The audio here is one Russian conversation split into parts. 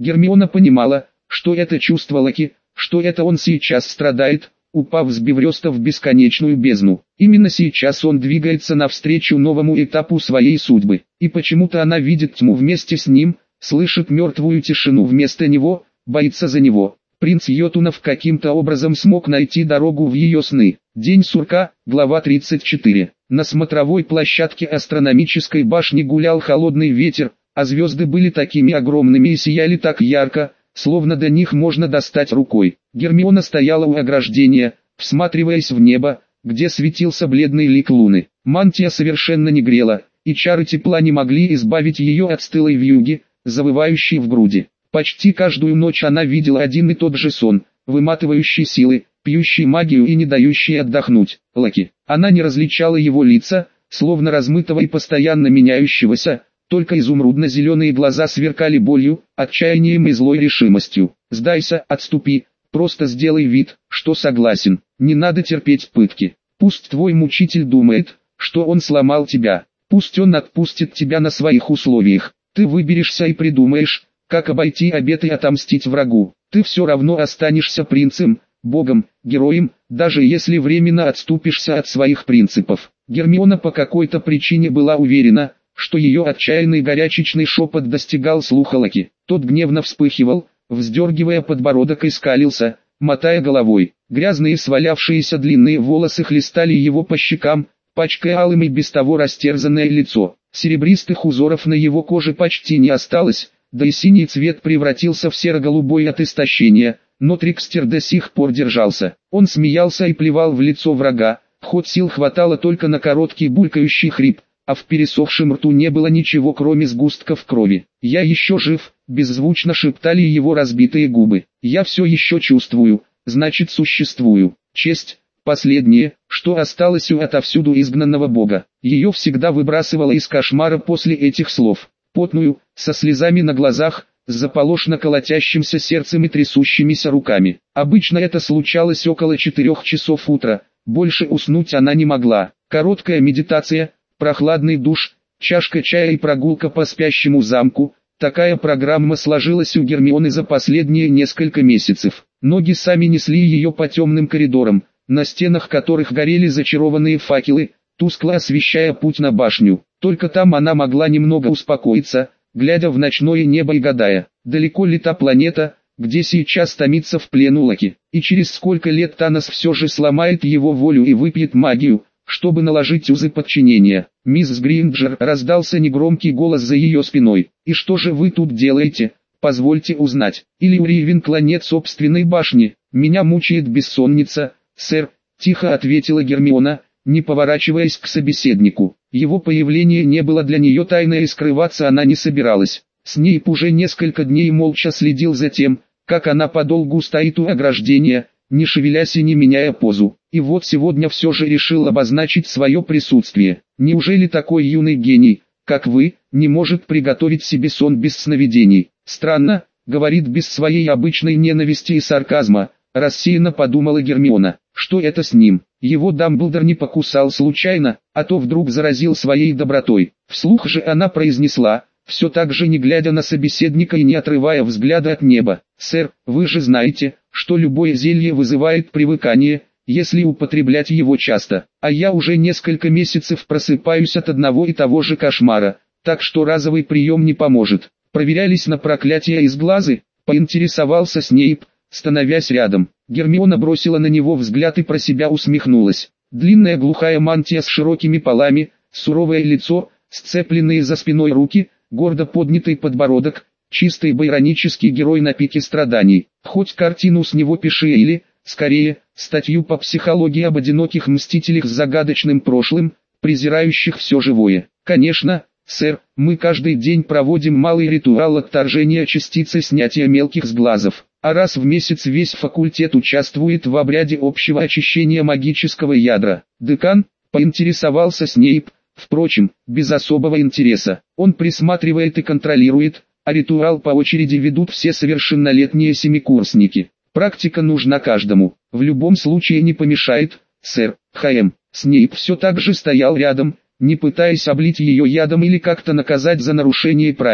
Гермиона понимала, что это чувство Локи, что это он сейчас страдает, упав с Беврёста в бесконечную бездну. Именно сейчас он двигается навстречу новому этапу своей судьбы. И почему-то она видит тьму вместе с ним, слышит мертвую тишину вместо него, боится за него. Принц Йотунов каким-то образом смог найти дорогу в ее сны. День сурка, глава 34. На смотровой площадке астрономической башни гулял холодный ветер, а звезды были такими огромными и сияли так ярко, словно до них можно достать рукой. Гермиона стояла у ограждения, всматриваясь в небо, где светился бледный лик луны. Мантия совершенно не грела, и чары тепла не могли избавить ее от стылой вьюги, завывающей в груди. Почти каждую ночь она видела один и тот же сон, выматывающий силы, пьющий магию и не дающий отдохнуть. Локи. Она не различала его лица, словно размытого и постоянно меняющегося, только изумрудно-зеленые глаза сверкали болью, отчаянием и злой решимостью. «Сдайся, отступи, просто сделай вид, что согласен, не надо терпеть пытки. Пусть твой мучитель думает, что он сломал тебя, пусть он отпустит тебя на своих условиях, ты выберешься и придумаешь, как обойти обет и отомстить врагу. Ты все равно останешься принцем, богом, героем, даже если временно отступишься от своих принципов». Гермиона по какой-то причине была уверена, что ее отчаянный горячечный шепот достигал слуха Локи. Тот гневно вспыхивал, вздергивая подбородок и скалился, мотая головой. Грязные свалявшиеся длинные волосы хлестали его по щекам, пачкая алым и без того растерзанное лицо. Серебристых узоров на его коже почти не осталось, да и синий цвет превратился в серо-голубой от истощения, но Трикстер до сих пор держался. Он смеялся и плевал в лицо врага, хоть сил хватало только на короткий булькающий хрип, а в пересохшем рту не было ничего кроме сгустков крови. «Я еще жив», — беззвучно шептали его разбитые губы. «Я все еще чувствую, значит существую. Честь — последнее, что осталось у отовсюду изгнанного бога». Ее всегда выбрасывало из кошмара после этих слов. Потную, со слезами на глазах, с заполошно колотящимся сердцем и трясущимися руками. Обычно это случалось около 4 часов утра, больше уснуть она не могла. Короткая медитация, прохладный душ, чашка чая и прогулка по спящему замку. Такая программа сложилась у Гермионы за последние несколько месяцев. Ноги сами несли ее по темным коридорам, на стенах которых горели зачарованные факелы, тускло освещая путь на башню. Только там она могла немного успокоиться, глядя в ночное небо и гадая, далеко ли та планета, где сейчас томится в плену Локи, и через сколько лет Танос все же сломает его волю и выпьет магию, чтобы наложить узы подчинения. «Мисс Гринджер», — раздался негромкий голос за ее спиной. «И что же вы тут делаете? Позвольте узнать. Или у Ривенкла нет собственной башни? Меня мучает бессонница, сэр», — тихо ответила Гермиона, не поворачиваясь к собеседнику. Его появление не было для нее тайной и скрываться она не собиралась. Снейп уже несколько дней молча следил за тем, как она подолгу стоит у ограждения, не шевелясь и не меняя позу. И вот сегодня все же решил обозначить свое присутствие. Неужели такой юный гений, как вы, не может приготовить себе сон без сновидений? Странно, говорит без своей обычной ненависти и сарказма, рассеянно подумала Гермиона. Что это с ним? Его Дамблдор не покусал случайно, а то вдруг заразил своей добротой. Вслух же она произнесла, все так же не глядя на собеседника и не отрывая взгляда от неба. «Сэр, вы же знаете, что любое зелье вызывает привыкание, если употреблять его часто. А я уже несколько месяцев просыпаюсь от одного и того же кошмара, так что разовый прием не поможет». Проверялись на проклятие из глаза, поинтересовался Снейп, становясь рядом. Гермиона бросила на него взгляд и про себя усмехнулась. Длинная глухая мантия с широкими полами, суровое лицо, сцепленные за спиной руки, гордо поднятый подбородок, чистый байронический герой на пике страданий. Хоть картину с него пиши или, скорее, статью по психологии об одиноких мстителях с загадочным прошлым, презирающих все живое. Конечно, сэр, мы каждый день проводим малый ритуал отторжения частицы снятия мелких сглазов, а раз в месяц весь факультет участвует в обряде общего очищения магического ядра. Декан, поинтересовался Снейп, впрочем, без особого интереса. Он присматривает и контролирует, а ритуал по очереди ведут все совершеннолетние семикурсники. Практика нужна каждому, в любом случае не помешает, сэр. Х.М. Снейп все так же стоял рядом, не пытаясь облить ее ядом или как-то наказать за нарушение правил.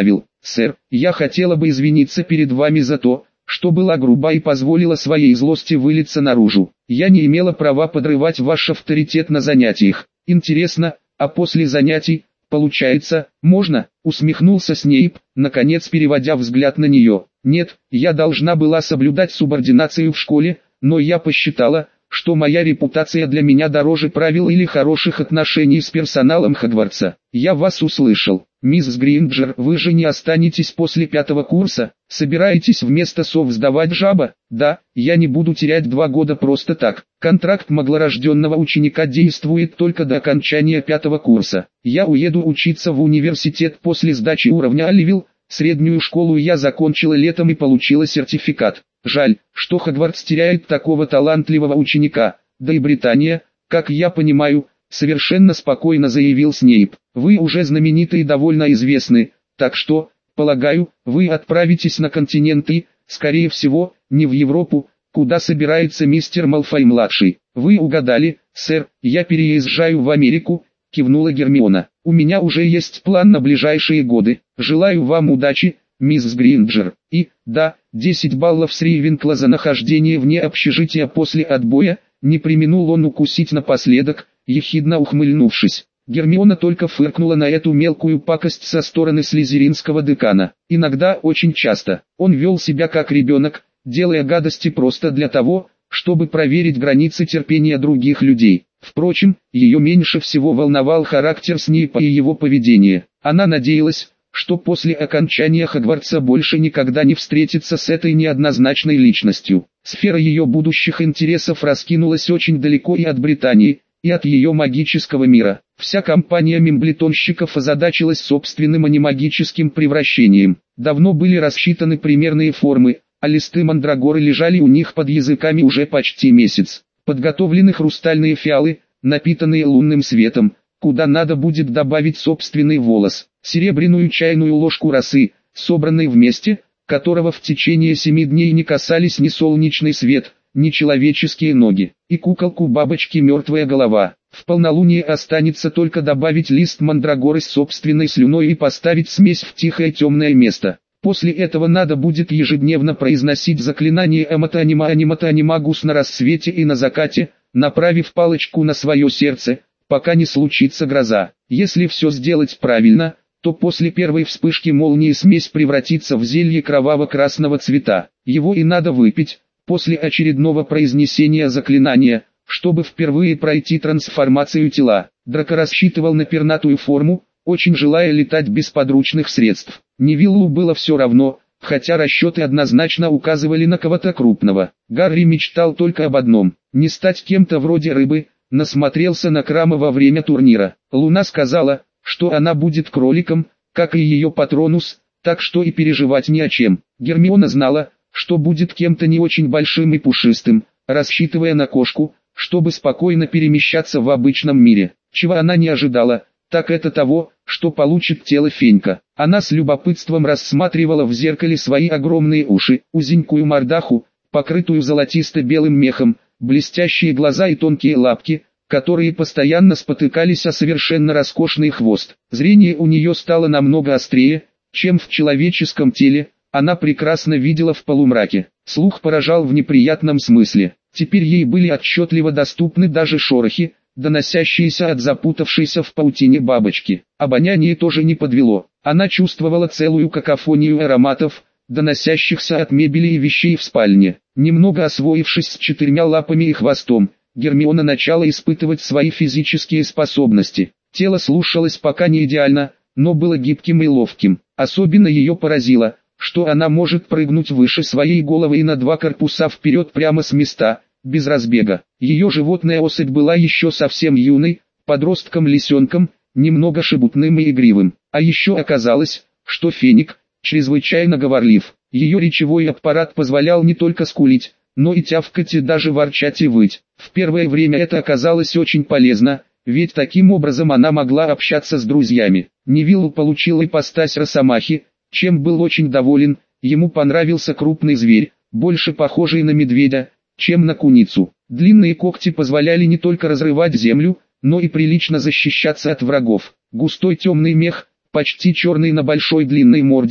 «Сэр, я хотела бы извиниться перед вами за то, что была груба и позволила своей злости вылиться наружу. Я не имела права подрывать ваш авторитет на занятиях. Интересно, а после занятий, получается, можно?» — усмехнулся Снейп, наконец переводя взгляд на нее. «Нет, я должна была соблюдать субординацию в школе, но я посчитала, что моя репутация для меня дороже правил или хороших отношений с персоналом Хогвартса. Я вас услышал. Мисс Гринджер, вы же не останетесь после 5-го курса? Собираетесь вместо сов сдавать жаба? Да, я не буду терять 2 года просто так. Контракт маглорожденного ученика действует только до окончания 5-го курса. Я уеду учиться в университет после сдачи уровня Оливилл. Среднюю школу я закончила летом и получила сертификат. Жаль, что Хогвартс теряет такого талантливого ученика, да и Британия, как я понимаю, совершенно спокойно заявил Снейп. Вы уже знамениты и довольно известны, так что, полагаю, вы отправитесь на континент и, скорее всего, не в Европу, куда собирается мистер Малфой-младший. Вы угадали, сэр, я переезжаю в Америку, кивнула Гермиона. У меня уже есть план на ближайшие годы. Желаю вам удачи, мисс Гринджер. И, да, 10 баллов с Рейвенкла за нахождение вне общежития после отбоя, не преминул он укусить напоследок, ехидно ухмыльнувшись. Гермиона только фыркнула на эту мелкую пакость со стороны слизеринского декана. Иногда, очень часто, он вел себя как ребенок, делая гадости просто для того, чтобы проверить границы терпения других людей. Впрочем, ее меньше всего волновал характер Снейпа и его поведение. Она надеялась, что после окончания Хогвартса больше никогда не встретится с этой неоднозначной личностью. Сфера ее будущих интересов раскинулась очень далеко и от Британии, и от ее магического мира. Вся компания мимблетонщиков озадачилась собственным анимагическим превращением. Давно были рассчитаны примерные формы, а листы мандрагоры лежали у них под языками уже почти месяц. Подготовлены хрустальные фиалы, напитанные лунным светом, куда надо будет добавить собственный волос, серебряную чайную ложку росы, собранной вместе, которого в течение 7 дней не касались ни солнечный свет, ни человеческие ноги, и куколку бабочки мертвая голова. В полнолуние останется только добавить лист мандрагоры с собственной слюной и поставить смесь в тихое темное место. После этого надо будет ежедневно произносить заклинание «Эмата-анима-анимата-анимагус» на рассвете и на закате, направив палочку на свое сердце, пока не случится гроза. Если все сделать правильно, то после первой вспышки молнии смесь превратится в зелье кроваво-красного цвета. Его и надо выпить, после очередного произнесения заклинания, чтобы впервые пройти трансформацию тела. Драко рассчитывал на пернатую форму, очень желая летать без подручных средств. Невиллу было все равно, хотя расчеты однозначно указывали на кого-то крупного. Гарри мечтал только об одном – не стать кем-то вроде рыбы, насмотрелся на Крама во время турнира. Луна сказала, что она будет кроликом, как и ее Патронус, так что и переживать не о чем. Гермиона знала, что будет кем-то не очень большим и пушистым, рассчитывая на кошку, чтобы спокойно перемещаться в обычном мире. Чего она не ожидала, так это того, что получит тело Фенька. Она с любопытством рассматривала в зеркале свои огромные уши, узенькую мордаху, покрытую золотисто-белым мехом, блестящие глаза и тонкие лапки, которые постоянно спотыкались о совершенно роскошный хвост. Зрение у нее стало намного острее, чем в человеческом теле, она прекрасно видела в полумраке. Слух поражал в неприятном смысле. Теперь ей были отчетливо доступны даже шорохи, доносящиеся от запутавшейся в паутине бабочки. Обоняние тоже не подвело. Она чувствовала целую какофонию ароматов, доносящихся от мебели и вещей в спальне. Немного освоившись с 4 лапами и хвостом, Гермиона начала испытывать свои физические способности. Тело слушалось пока не идеально, но было гибким и ловким. Особенно ее поразило, что она может прыгнуть выше своей головы и на 2 корпуса вперед прямо с места, без разбега. Ее животная особь была еще совсем юной, подростком-лисенком, немного шебутным и игривым. А еще оказалось, что Феник чрезвычайно говорлив. Ее речевой аппарат позволял не только скулить, но и тявкать и даже ворчать и выть. В первое время это оказалось очень полезно, ведь таким образом она могла общаться с друзьями. Невилл получил ипостась росомахи, чем был очень доволен. Ему понравился крупный зверь, больше похожий на медведя, чем на куницу. Длинные когти позволяли не только разрывать землю, но и прилично защищаться от врагов. Густой темный мех, почти черный на большой длинной морде,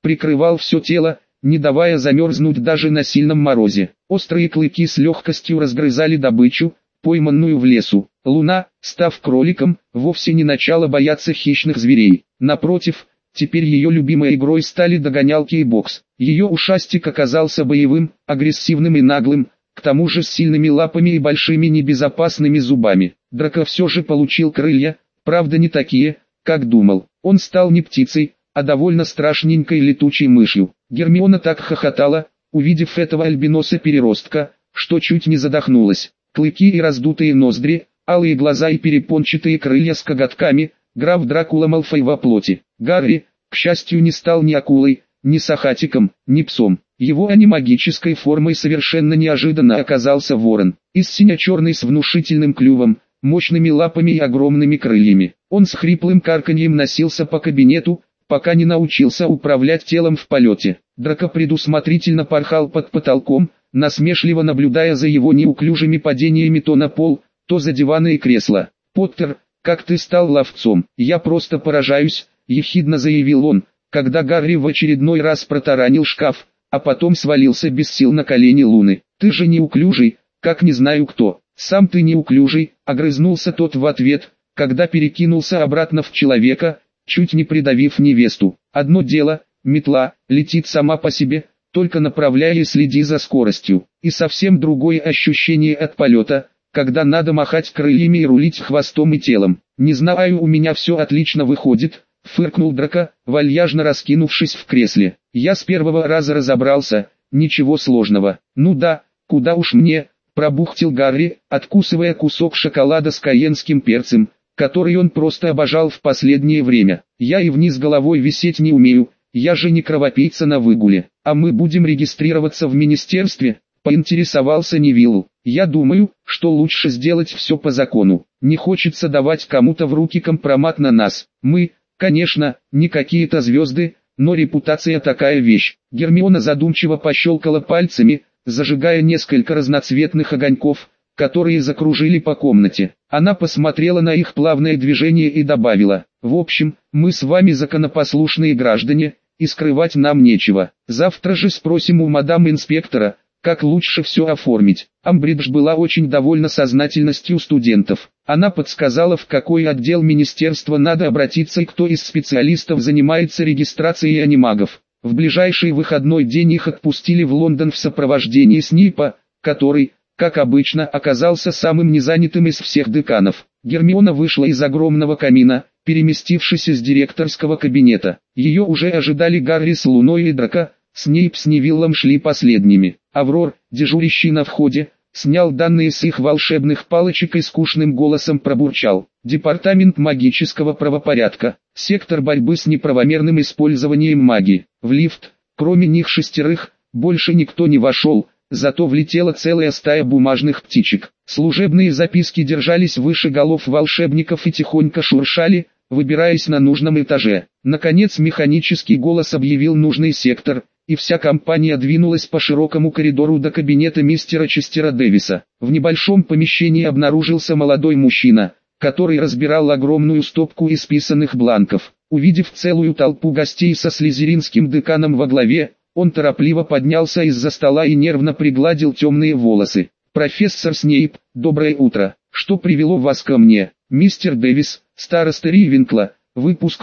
прикрывал все тело, не давая замерзнуть даже на сильном морозе. Острые клыки с легкостью разгрызали добычу, пойманную в лесу. Луна, став кроликом, вовсе не начала бояться хищных зверей. Напротив, теперь ее любимой игрой стали догонялки и бокс. Ее ушастик оказался боевым, агрессивным и наглым, к тому же с сильными лапами и большими небезопасными зубами. Драко все же получил крылья, правда не такие, как думал. Он стал не птицей, а довольно страшненькой летучей мышью. Гермиона так хохотала, увидев этого альбиноса-переростка, что чуть не задохнулась. Клыки и раздутые ноздри, алые глаза и перепончатые крылья с коготками, граф Дракула Малфой во плоти. Гарри, к счастью, не стал ни акулой, ни сахатиком, ни псом. Его анимагической формой совершенно неожиданно оказался ворон. Из сине-черный с внушительным клювом, мощными лапами и огромными крыльями. Он с хриплым карканьем носился по кабинету, пока не научился управлять телом в полете. Драко предусмотрительно порхал под потолком, насмешливо наблюдая за его неуклюжими падениями то на пол, то за диваны и кресла. «Поттер, как ты стал ловцом? Я просто поражаюсь», — ехидно заявил он, когда Гарри в очередной раз протаранил шкаф, а потом свалился без сил на колени Луны. «Ты же неуклюжий, как не знаю кто». «Сам ты неуклюжий», — огрызнулся тот в ответ, когда перекинулся обратно в человека, чуть не придавив невесту. «Одно дело, метла, летит сама по себе, только направляй и следи за скоростью. И совсем другое ощущение от полета, когда надо махать крыльями и рулить хвостом и телом. Не знаю, у меня все отлично выходит», — фыркнул Драко, вальяжно раскинувшись в кресле. «Я с первого раза разобрался, ничего сложного». «Ну да, куда уж мне», — пробухтел Гарри, откусывая кусок шоколада с кайенским перцем, который он просто обожал в последнее время. «Я и вниз головой висеть не умею, я же не кровопийца на выгуле. А мы будем регистрироваться в министерстве?» — поинтересовался Невилл. «Я думаю, что лучше сделать все по закону. Не хочется давать кому-то в руки компромат на нас. Мы, конечно, не какие-то звезды, но репутация такая вещь». Гермиона задумчиво пощелкала пальцами, зажигая несколько разноцветных огоньков, которые закружили по комнате. Она посмотрела на их плавное движение и добавила: «В общем, мы с вами законопослушные граждане, и скрывать нам нечего. Завтра же спросим у мадам инспектора, как лучше все оформить». Амбридж была очень довольна сознательностью студентов. Она подсказала, в какой отдел министерства надо обратиться и кто из специалистов занимается регистрацией анимагов. В ближайший выходной день их отпустили в Лондон в сопровождении Снейпа, который, как обычно, оказался самым незанятым из всех деканов. Гермиона вышла из огромного камина, переместившись из директорского кабинета. Ее уже ожидали Гарри с Луной и Драко, Снейп с Невиллом шли последними. Аврор, дежурящий на входе, снял данные с их волшебных палочек и скучным голосом пробурчал: «Департамент магического правопорядка, сектор борьбы с неправомерным использованием магии». В лифт, кроме них 6, больше никто не вошел, зато влетела целая стая бумажных птичек. Служебные записки держались выше голов волшебников и тихонько шуршали, выбираясь на нужном этаже. Наконец механический голос объявил нужный сектор, и вся компания двинулась по широкому коридору до кабинета мистера Честера Дэвиса. В небольшом помещении обнаружился молодой мужчина, который разбирал огромную стопку исписанных бланков. Увидев целую толпу гостей со слизеринским деканом во главе, он торопливо поднялся из-за стола и нервно пригладил темные волосы. «Профессор Снейп, доброе утро. Что привело вас ко мне?» «Мистер Дэвис, староста Ривенкла, выпуск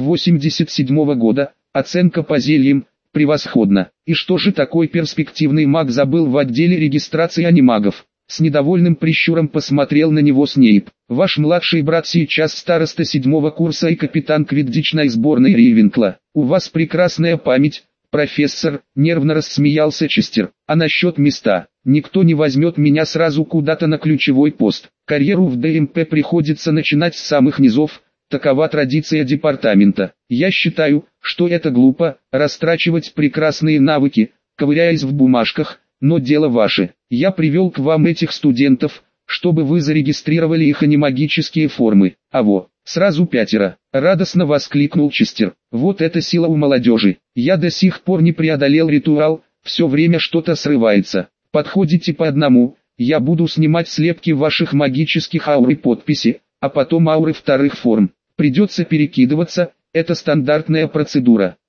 87-го года, оценка по зельям, превосходно. И что же такой перспективный маг забыл в отделе регистрации анимагов?» С недовольным прищуром посмотрел на него Снейп. «Ваш младший брат сейчас староста 7-го курса и капитан квиддичной сборной Ривенкла. У вас прекрасная память, профессор», — нервно рассмеялся Честер. «А насчет места? Никто не возьмет меня сразу куда-то на ключевой пост. Карьеру в ДМП приходится начинать с самых низов, такова традиция департамента. Я считаю, что это глупо, растрачивать прекрасные навыки, ковыряясь в бумажках, но дело ваше. Я привел к вам этих студентов, чтобы вы зарегистрировали их анимагические формы. Аво, сразу 5. Радостно воскликнул Честер. Вот это сила у молодежи. Я до сих пор не преодолел ритуал, все время что-то срывается. Подходите по одному, я буду снимать слепки ваших магических аур и подписи, а потом ауры вторых форм. Придется перекидываться, это стандартная процедура.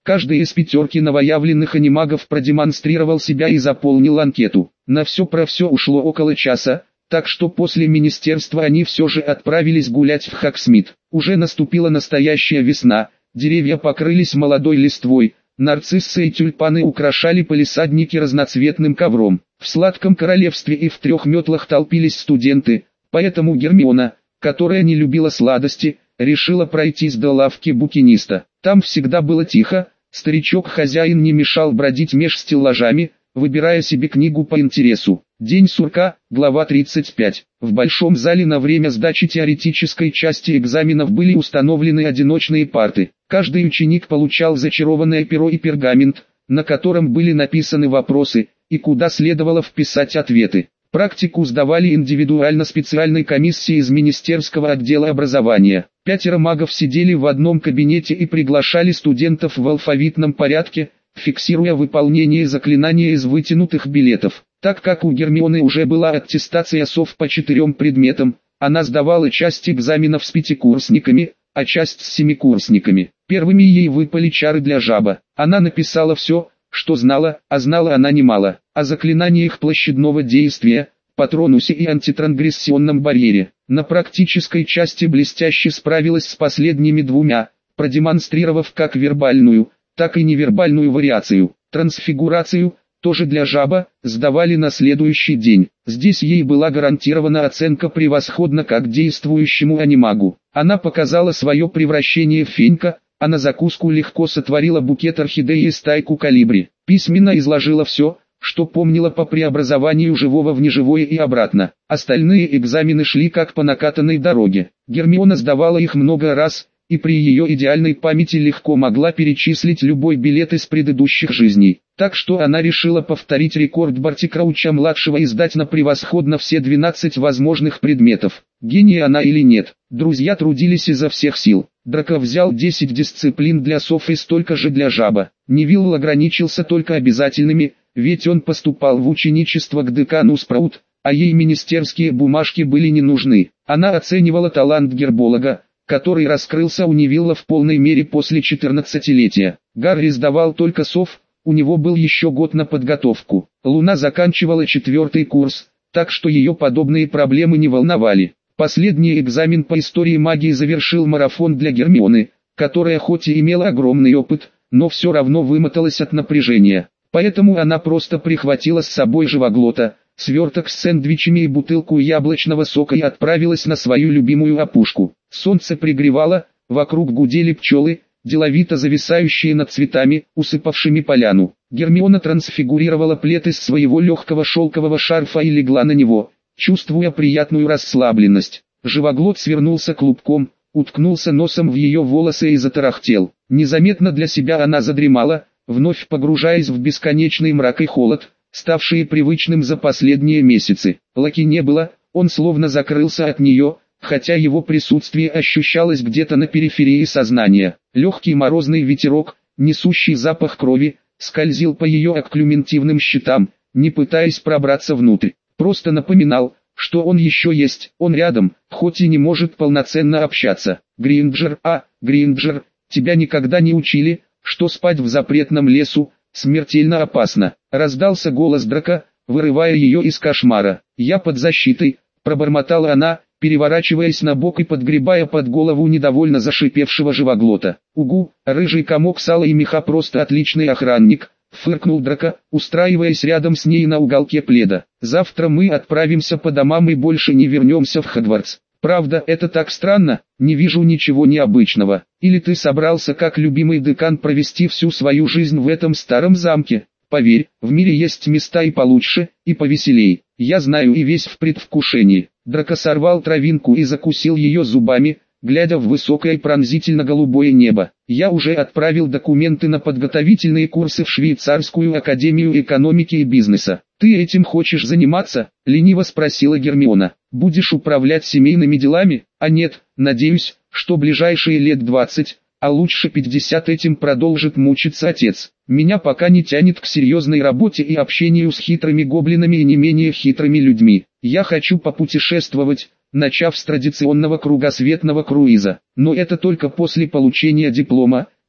Каждый из пятерки новоявленных анимагов продемонстрировал себя и заполнил анкету. На все про все ушло около часа, так что после министерства они все же отправились гулять в Хоксмит. Уже наступила настоящая весна, деревья покрылись молодой листвой, нарциссы и тюльпаны украшали палисадники разноцветным ковром. В сладком королевстве и в трех метлах толпились студенты, поэтому Гермиона, которая не любила сладости, решила пройтись до лавки букиниста. Там всегда было тихо, старичок-хозяин не мешал бродить меж стеллажами, выбирая себе книгу по интересу. День сурка, глава 35. В большом зале на время сдачи теоретической части экзаменов были установлены одиночные парты. Каждый ученик получал зачарованное перо и пергамент, на котором были написаны вопросы, и куда следовало вписать ответы. Практику сдавали индивидуально специальной комиссии из Министерского отдела образования. 5 магов сидели в одном кабинете и приглашали студентов в алфавитном порядке, фиксируя выполнение заклинания из вытянутых билетов. Так как у Гермионы уже была аттестация сов по 4 предметам, она сдавала часть экзаменов с 5-курсниками, а часть с 7-курсниками. Первыми ей выпали чары для жаба. Она написала все, что знала, а знала она немало, о заклинаниях площадного действия, патронусе и антитрансгрессионном барьере. На практической части блестяще справилась с последними двумя, продемонстрировав как вербальную, так и невербальную вариацию. Трансфигурацию, тоже для жаба, сдавали на следующий день. Здесь ей была гарантирована оценка превосходно как действующему анимагу. Она показала свое превращение в фенька, а на закуску легко сотворила букет орхидеи и стайку колибри. Письменно изложила все, что помнила по преобразованию живого в неживое и обратно. Остальные экзамены шли как по накатанной дороге. Гермиона сдавала их много раз, и при ее идеальной памяти легко могла перечислить любой билет из предыдущих жизней. Так что она решила повторить рекорд Барти Крауча-младшего и сдать на превосходно все 12 возможных предметов. Гений она или нет, друзья трудились изо всех сил. Драко взял 10 дисциплин для сов и столько же для жаба. Невилл ограничился только обязательными, ведь он поступал в ученичество к декану Спраут, а ей министерские бумажки были не нужны. Она оценивала талант герболога, который раскрылся у Невилла в полной мере после 14-летия. Гарри сдавал только сов, у него был еще год на подготовку. Луна заканчивала 4-й курс, так что ее подобные проблемы не волновали. Последний экзамен по истории магии завершил марафон для Гермионы, которая хоть и имела огромный опыт, но все равно вымоталась от напряжения. Поэтому она просто прихватила с собой живоглота, сверток с сэндвичами и бутылку яблочного сока и отправилась на свою любимую опушку. Солнце пригревало, вокруг гудели пчелы, деловито зависающие над цветами, усыпавшими поляну. Гермиона трансфигурировала плед из своего легкого шелкового шарфа и легла на него, чувствуя приятную расслабленность. Живоглот свернулся клубком, уткнулся носом в ее волосы и затарахтел. Незаметно для себя она задремала, вновь погружаясь в бесконечный мрак и холод, ставшие привычным за последние месяцы. Лаки не было, он словно закрылся от нее, хотя его присутствие ощущалось где-то на периферии сознания. Легкий морозный ветерок, несущий запах крови, скользил по ее окклюментивным щитам, не пытаясь пробраться внутрь. Просто напоминал, что он еще есть, он рядом, хоть и не может полноценно общаться. Гринджер, Гринджер, тебя никогда не учили, что спать в запретном лесу смертельно опасно. Раздался голос Драко, вырывая ее из кошмара. Я под защитой, пробормотала она, переворачиваясь на бок и подгребая под голову недовольно зашипевшего живоглота. Угу, рыжий комок сала и меха просто отличный охранник, фыркнул Драко, устраиваясь рядом с ней на уголке пледа. Завтра мы отправимся по домам и больше не вернемся в Хогвартс. Правда, это так странно, не вижу ничего необычного. Или ты собрался как любимый декан провести всю свою жизнь в этом старом замке? Поверь, в мире есть места и получше, и повеселей. Я знаю и весь в предвкушении. Драко сорвал травинку и закусил ее зубами, глядя в высокое пронзительно-голубое небо. Я уже отправил документы на подготовительные курсы в Швейцарскую академию экономики и бизнеса. Ты этим хочешь заниматься? Лениво спросила Гермиона. Будешь управлять семейными делами? А нет, надеюсь, что ближайшие лет 20, а лучше 50 этим продолжит мучиться отец. Меня пока не тянет к серьезной работе и общению с хитрыми гоблинами и не менее хитрыми людьми. Я хочу попутешествовать, начав с традиционного кругосветного круиза. Но это только после получения диплома,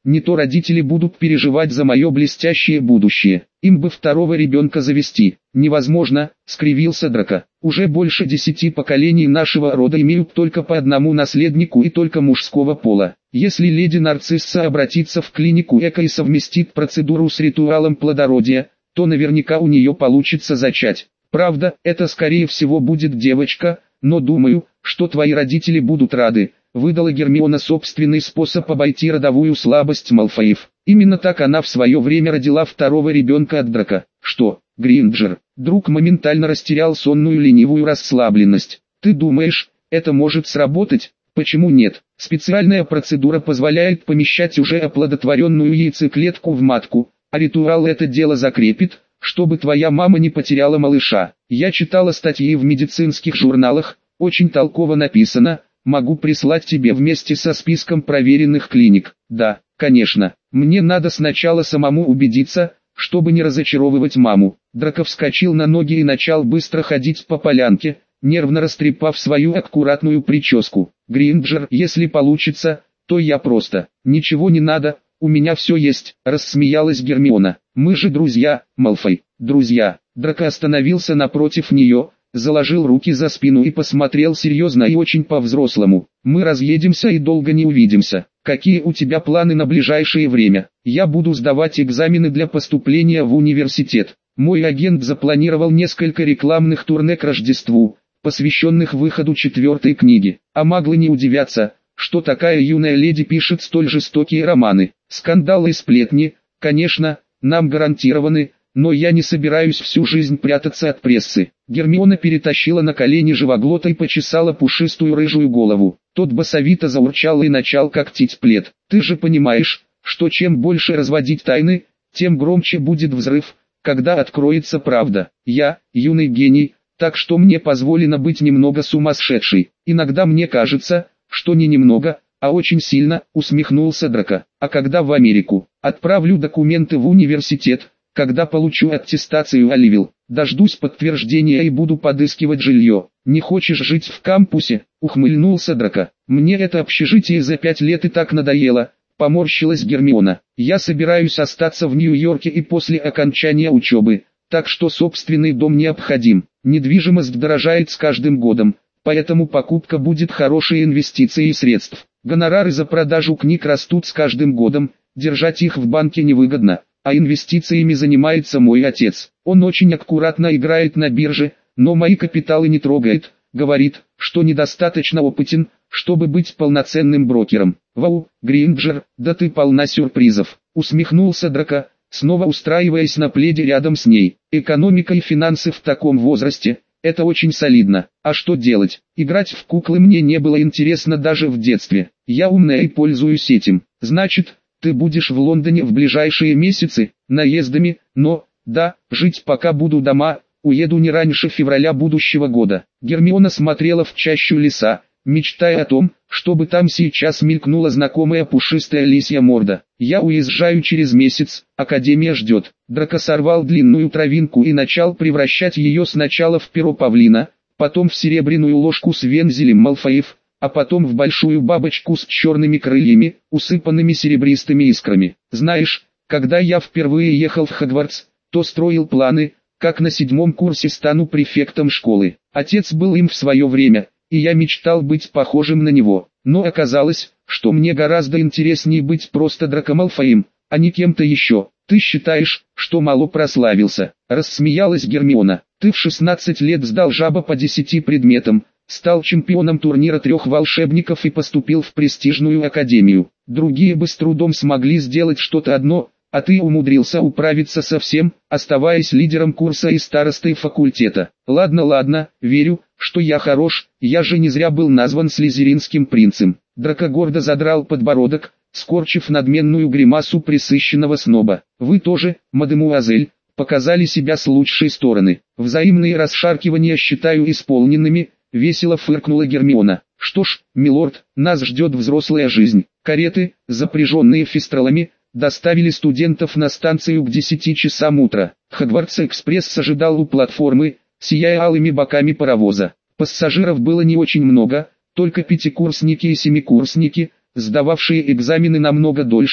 не то родители будут переживать за мое блестящее будущее. Им бы второго ребенка завести. Невозможно, скривился Драко. Уже больше 10 поколений нашего рода имеют только по одному наследнику и только мужского пола. Если леди Нарцисса обратится в клинику Эко и совместит процедуру с ритуалом плодородия, то наверняка у нее получится зачать. Правда, это скорее всего будет девочка, но думаю, что твои родители будут рады. Выдала Гермиона собственный способ обойти родовую слабость Малфоев. Именно так она в свое время родила второго ребенка от Драко. Что, Гринджер? Друг моментально растерял сонную ленивую расслабленность. Ты думаешь, это может сработать? Почему нет? Специальная процедура позволяет помещать уже оплодотворенную яйцеклетку в матку, а ритуал это дело закрепит, чтобы твоя мама не потеряла малыша. Я читала статьи в медицинских журналах, очень толково написано, могу прислать тебе вместе со списком проверенных клиник. Да, конечно, мне надо сначала самому убедиться, чтобы не разочаровывать маму. Драко вскочил на ноги и начал быстро ходить по полянке, нервно растрепав свою аккуратную прическу. Гринджер, если получится, то я просто. Ничего не надо, у меня все есть, рассмеялась Гермиона. Мы же друзья, Малфой. Друзья. Драко остановился напротив нее, заложил руки за спину и посмотрел серьезно и очень по-взрослому. Мы разъедемся и долго не увидимся. Какие у тебя планы на ближайшее время? Я буду сдавать экзамены для поступления в университет. Мой агент запланировал несколько рекламных турне к Рождеству, посвященных выходу 4-й книги. А маглы не удивятся, что такая юная леди пишет столь жестокие романы. Скандалы и сплетни, конечно, нам гарантированы, но я не собираюсь всю жизнь прятаться от прессы. Гермиона перетащила на колени живоглота и почесала пушистую рыжую голову. Тот басовито заурчал и начал когтить плед. Ты же понимаешь, что чем больше разводить тайны, тем громче будет взрыв, когда откроется правда. Я, юный гений, так что мне позволено быть немного сумасшедшей. Иногда мне кажется, что не немного, а очень сильно, усмехнулся Драко. А когда в Америку? Отправлю документы в университет, когда получу аттестацию Оливил. Дождусь подтверждения и буду подыскивать жилье. Не хочешь жить в кампусе? Ухмыльнулся Драко. Мне это общежитие за 5 лет и так надоело. Поморщилась Гермиона. Я собираюсь остаться в Нью-Йорке и после окончания учебы, так что собственный дом необходим. Недвижимость дорожает с каждым годом, поэтому покупка будет хорошей инвестицией средств. Гонорары за продажу книг растут с каждым годом, держать их в банке невыгодно, а инвестициями занимается мой отец. Он очень аккуратно играет на бирже, но мои капиталы не трогает, говорит, что недостаточно опытен, чтобы быть полноценным брокером. Вау, Гринджер, да ты полна сюрпризов, усмехнулся Драко, снова устраиваясь на пледе рядом с ней. Экономика и финансы в таком возрасте – это очень солидно. А что делать? Играть в куклы мне не было интересно даже в детстве. Я умная и пользуюсь этим. Значит, ты будешь в Лондоне в ближайшие месяцы, наездами, но, да, жить пока буду дома, уеду не раньше февраля будущего года. Гермиона смотрела в чащу леса, мечтая о том, чтобы там сейчас мелькнула знакомая пушистая лисья морда. Я уезжаю через месяц, Академия ждет. Драко сорвал длинную травинку и начал превращать ее сначала в перо павлина, потом в серебряную ложку с вензелем Малфоев, а потом в большую бабочку с черными крыльями, усыпанными серебристыми искрами. Знаешь, когда я впервые ехал в Хогвартс, то строил планы, как на 7-м курсе стану префектом школы. Отец был им в свое время, и я мечтал быть похожим на него. Но оказалось, что мне гораздо интереснее быть просто Драко Малфоем, а не кем-то еще. Ты считаешь, что мало прославился? Рассмеялась Гермиона. Ты в 16 лет сдал жаба по 10 предметам, стал чемпионом турнира 3 волшебников и поступил в престижную академию. Другие бы с трудом смогли сделать что-то одно, а ты умудрился управиться со всем, оставаясь лидером курса и старостой факультета. Ладно, верю, что я хорош, я же не зря был назван слизеринским принцем. Драко гордо задрал подбородок, скорчив надменную гримасу пресыщенного сноба. Вы тоже, мадемуазель, показали себя с лучшей стороны. Взаимные расшаркивания считаю исполненными, весело фыркнула Гермиона. Что ж, милорд, нас ждет взрослая жизнь. Кареты, запряженные фистралами, доставили студентов на станцию к 10 часам утра. Хогвартс-экспресс ожидал у платформы, сияя алыми боками паровоза. Пассажиров было не очень много, только 5-курсники и 7-курсники, сдававшие экзамены намного дольше,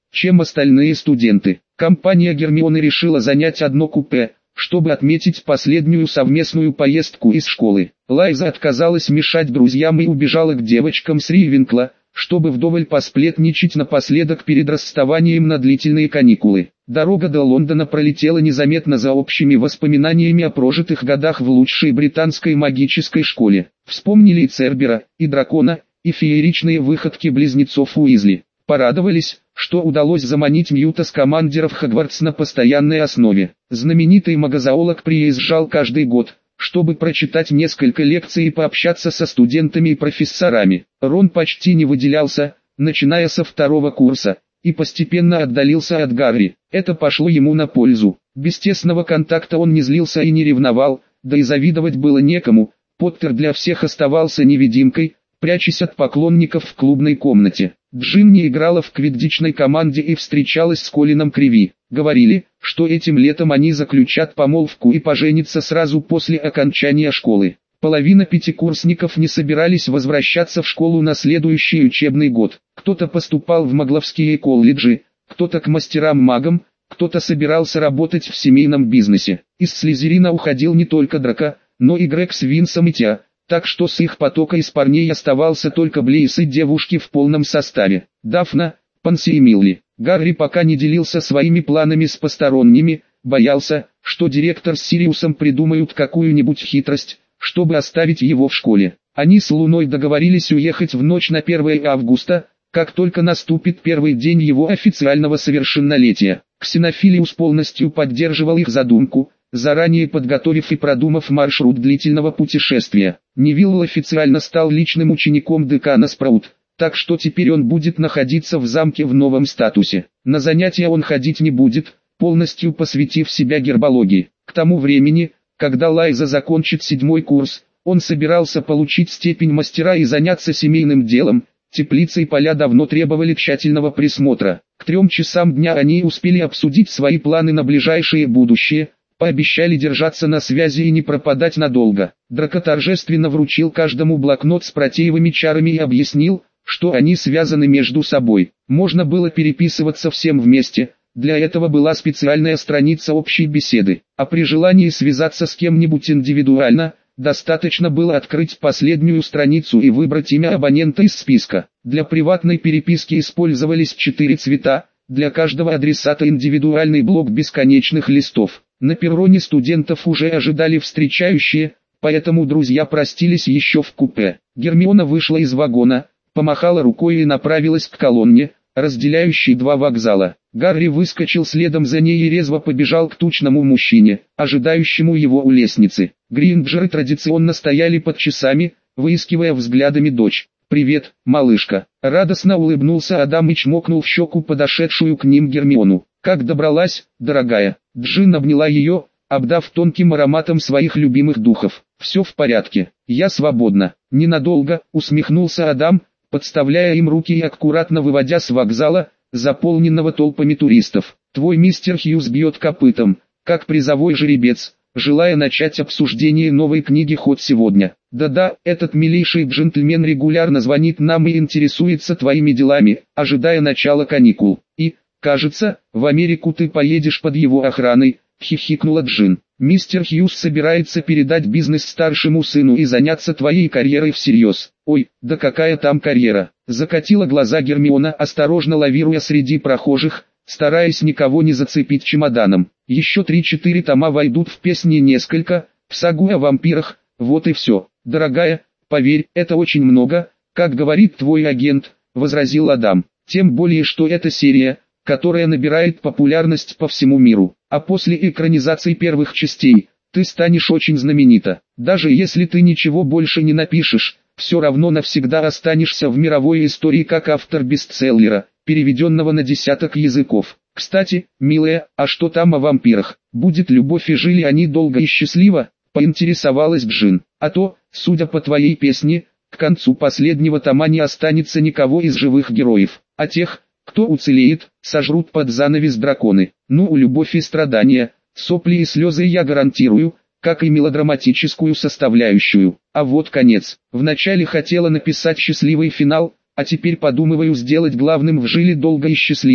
чем остальные студенты. Компания Гермионы решила занять одно купе, чтобы отметить последнюю совместную поездку из школы. Лайза отказалась мешать друзьям и убежала к девочкам с Ривенкла, чтобы вдоволь посплетничать напоследок перед расставанием на длительные каникулы. Дорога до Лондона пролетела незаметно за общими воспоминаниями о прожитых годах в лучшей британской магической школе. Вспомнили и Цербера, и дракона, и фееричные выходки близнецов Уизли. Порадовались, что удалось заманить Ньюта Скамандера в Хогвартс на постоянной основе. Знаменитый магозоолог приезжал каждый год, чтобы прочитать несколько лекций и пообщаться со студентами и профессорами. Рон почти не выделялся, начиная со второго курса, и постепенно отдалился от Гарри. Это пошло ему на пользу. Без тесного контакта он не злился и не ревновал, да и завидовать было некому. Поттер для всех оставался невидимкой, прячась от поклонников в клубной комнате. Джин не играла в квиддичной команде и встречалась с Колином Криви. Говорили, что этим летом они заключат помолвку и поженятся сразу после окончания школы. Половина пятикурсников не собирались возвращаться в школу на следующий учебный год. Кто-то поступал в магловские колледжи, кто-то к мастерам-магам, кто-то собирался работать в семейном бизнесе. Из Слизерина уходил не только Драко, но и Грег с Винсом и Тиа. Так что с их потока из парней оставался только Блейс и девушки в полном составе. Дафна, Панси и Милли. Гарри пока не делился своими планами с посторонними, боялся, что директор с Сириусом придумают какую-нибудь хитрость, чтобы оставить его в школе. Они с Луной договорились уехать в ночь на 1 августа, как только наступит первый день его официального совершеннолетия. Ксенофилиус полностью поддерживал их задумку, заранее подготовив и продумав маршрут длительного путешествия. Невилл официально стал личным учеником декана Спраут, так что теперь он будет находиться в замке в новом статусе. На занятия он ходить не будет, полностью посвятив себя гербологии. К тому времени, когда Лайза закончит 7-й курс, он собирался получить степень мастера и заняться семейным делом. Теплицы и поля давно требовали тщательного присмотра. К 3 часам дня они успели обсудить свои планы на ближайшее будущее, пообещали держаться на связи и не пропадать надолго. Драко торжественно вручил каждому блокнот с протеевыми чарами и объяснил, что они связаны между собой. Можно было переписываться всем вместе, для этого была специальная страница общей беседы. А при желании связаться с кем-нибудь индивидуально, достаточно было открыть последнюю страницу и выбрать имя абонента из списка. Для приватной переписки использовались 4 цвета, для каждого адресата индивидуальный блок бесконечных листов. На перроне студентов уже ожидали встречающие, поэтому друзья простились еще в купе. Гермиона вышла из вагона, помахала рукой и направилась к колонне, разделяющей 2 вокзала. Гарри выскочил следом за ней и резво побежал к тучному мужчине, ожидающему его у лестницы. Гринджеры традиционно стояли под часами, выискивая взглядами дочь. «Привет, малышка!» Радостно улыбнулся Адам и чмокнул в щеку подошедшую к ним Гермиону. «Как добралась, дорогая?» Джин обняла ее, обдав тонким ароматом своих любимых духов. «Все в порядке, я свободна». «Ненадолго», усмехнулся Адам, подставляя им руки и аккуратно выводя с вокзала, заполненного толпами туристов. «Твой мистер Хьюз бьет копытом, как призовой жеребец, желая начать обсуждение новой книги хоть сегодня. Да-да, этот милейший джентльмен регулярно звонит нам и интересуется твоими делами, ожидая начала каникул. И, кажется, в Америку ты поедешь под его охраной», — хихикнула Джин. «Мистер Хьюз собирается передать бизнес старшему сыну и заняться твоей карьерой всерьез». «Ой, да какая там карьера?» — закатила глаза Гермиона, осторожно лавируя среди прохожих, стараясь никого не зацепить чемоданом. «Еще 3-4 тома войдут в песни несколько, в сагу о вампирах, вот и все». «Дорогая, поверь, это очень много, как говорит твой агент», — возразил Адам. «Тем более, что эта серия, которая набирает популярность по всему миру. А после экранизации первых частей, ты станешь очень знаменита. Даже если ты ничего больше не напишешь, все равно навсегда останешься в мировой истории как автор бестселлера, переведенного на десяток языков. Кстати, милая, а что там о вампирах? Будет любовь и жили они долго и счастливо?» — поинтересовалась Джин. «А то, судя по твоей песне, к концу последнего тома не останется никого из живых героев, а тех, кто уцелеет, сожрут под занавес драконы. Ну, любовь и страдания, сопли и слезы я гарантирую, как и мелодраматическую составляющую. А вот конец. Вначале хотела написать счастливый финал, а теперь подумываю сделать главным в «Жили долго и счастливо»,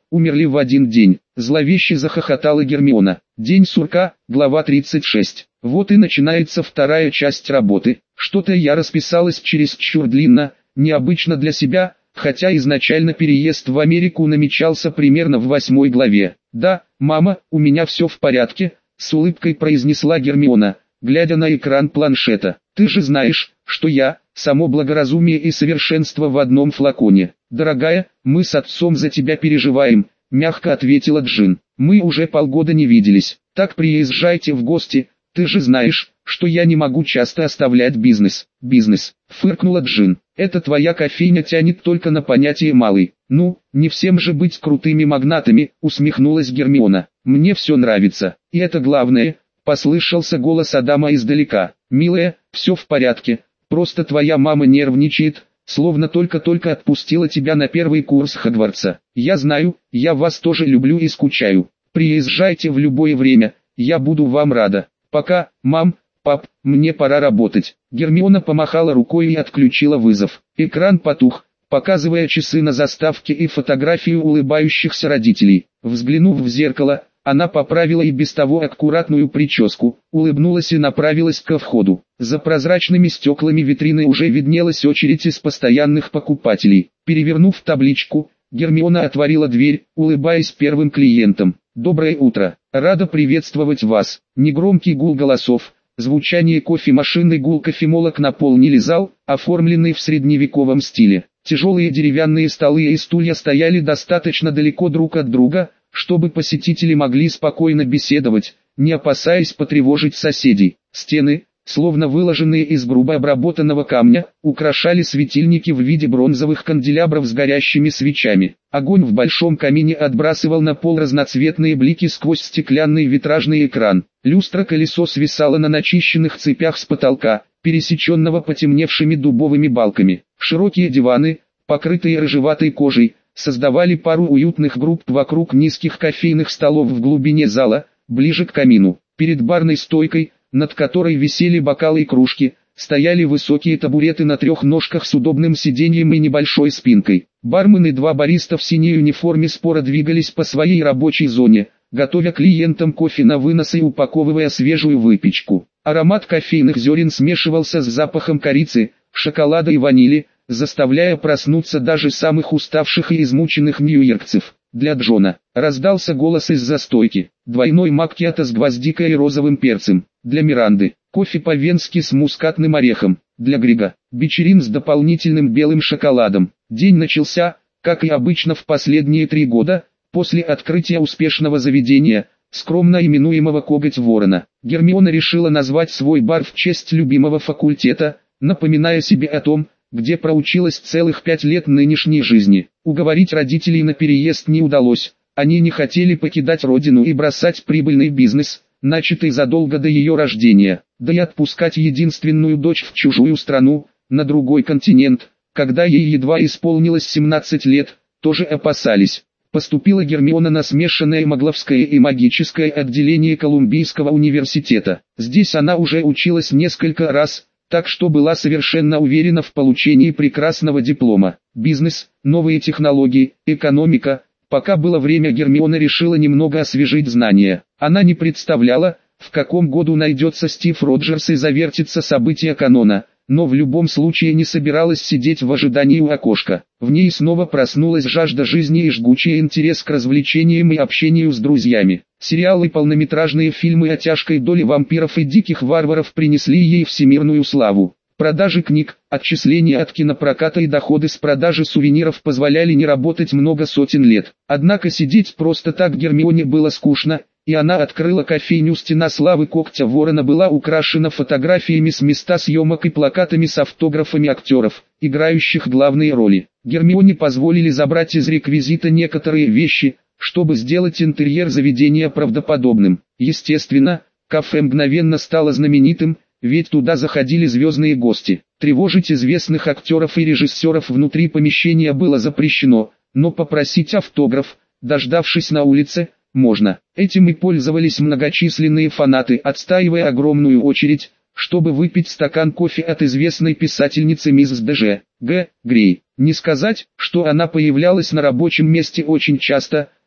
умерли в один день. Зловеще захохотала Гермиона. День сурка, глава 36. Вот и начинается вторая часть работы. Что-то я расписалась чересчур длинно, необычно для себя, хотя изначально переезд в Америку намечался примерно в 8 главе. «Да, мама, у меня все в порядке», — с улыбкой произнесла Гермиона, глядя на экран планшета. «Ты же знаешь, что я — само благоразумие и совершенство в одном флаконе. Дорогая, мы с отцом за тебя переживаем», — мягко ответила Джин. «Мы уже полгода не виделись. Так приезжайте в гости, ты же знаешь, что я не могу часто оставлять бизнес». «Бизнес», — фыркнула Джин. «Это твоя кофейня тянет только на понятие «малый». Ну, не всем же быть крутыми магнатами», — усмехнулась Гермиона. «Мне все нравится, и это главное», — послышался голос Адама издалека. «Милая, все в порядке, просто твоя мама нервничает, словно только-только отпустила тебя на первый курс Хогвартса. Я знаю, я вас тоже люблю и скучаю. Приезжайте в любое время, я буду вам рада. Пока, мам, пап, мне пора работать». Гермиона помахала рукой и отключила вызов. Экран потух, показывая часы на заставке и фотографию улыбающихся родителей. Взглянув в зеркало, она поправила и без того аккуратную прическу, улыбнулась и направилась ко входу. За прозрачными стеклами витрины уже виднелась очередь из постоянных покупателей. Перевернув табличку, Гермиона отворила дверь, улыбаясь первым клиентам. «Доброе утро! Рада приветствовать вас!» Негромкий гул голосов, звучание кофемашины и гул кофемолок наполнили зал, оформленный в средневековом стиле. Тяжелые деревянные столы и стулья стояли достаточно далеко друг от друга, чтобы посетители могли спокойно беседовать, не опасаясь потревожить соседей. Стены, словно выложенные из грубо обработанного камня, украшали светильники в виде бронзовых канделябров с горящими свечами. Огонь в большом камине отбрасывал на пол разноцветные блики сквозь стеклянный витражный экран. Люстра-колесо свисало на начищенных цепях с потолка, пересеченного потемневшими дубовыми балками. Широкие диваны, покрытые рыжеватой кожей, создавали пару уютных групп вокруг низких кофейных столов в глубине зала, ближе к камину. Перед барной стойкой, над которой висели бокалы и кружки, стояли высокие табуреты на трех ножках с удобным сиденьем и небольшой спинкой. Бармен и два бариста в синей униформе споро двигались по своей рабочей зоне, готовя клиентам кофе на вынос и упаковывая свежую выпечку. Аромат кофейных зерен смешивался с запахом корицы, шоколада и ванили, заставляя проснуться даже самых уставших и измученных нью-йоркцев. «Для Джона», — раздался голос из-за стойки. «Двойной маккиато с гвоздикой и розовым перцем». «Для Миранды», кофе по-венски с мускатным орехом. «Для Грига», бичерин с дополнительным белым шоколадом. День начался, как и обычно в последние 3 года, после открытия успешного заведения, скромно именуемого «Коготь Ворона». Гермиона решила назвать свой бар в честь любимого факультета, напоминая себе о том, где проучилась целых 5 лет нынешней жизни. Уговорить родителей на переезд не удалось, они не хотели покидать родину и бросать прибыльный бизнес, начатый задолго до ее рождения, да и отпускать единственную дочь в чужую страну, на другой континент, когда ей едва исполнилось 17 лет, тоже опасались. Поступила Гермиона на смешанное магловское и магическое отделение Колумбийского университета. Здесь она уже училась несколько раз, так что была совершенно уверена в получении прекрасного диплома. Бизнес, новые технологии, экономика. Пока было время, Гермиона решила немного освежить знания. Она не представляла, в каком году найдется Стив Роджерс и завертится события канона, но в любом случае не собиралась сидеть в ожидании у окошка. В ней снова проснулась жажда жизни и жгучий интерес к развлечениям и общению с друзьями. Сериалы и полнометражные фильмы о тяжкой доле вампиров и диких варваров принесли ей всемирную славу. Продажи книг, отчисления от кинопроката и доходы с продажи сувениров позволяли не работать много сотен лет. Однако сидеть просто так Гермионе было скучно, и она открыла кофейню. Стена славы Когтя Ворона была украшена фотографиями с места съемок и плакатами с автографами актеров, играющих главные роли. Гермионе позволили забрать из реквизита некоторые вещи, чтобы сделать интерьер заведения правдоподобным. Естественно, кафе мгновенно стало знаменитым, ведь туда заходили звездные гости. Тревожить известных актеров и режиссеров внутри помещения было запрещено, но попросить автограф, дождавшись на улице, можно. Этим и пользовались многочисленные фанаты, отстаивая огромную очередь, чтобы выпить стакан кофе от известной писательницы миссис Д.Ж. Г. Грей. Не сказать, что она появлялась на рабочем месте очень часто,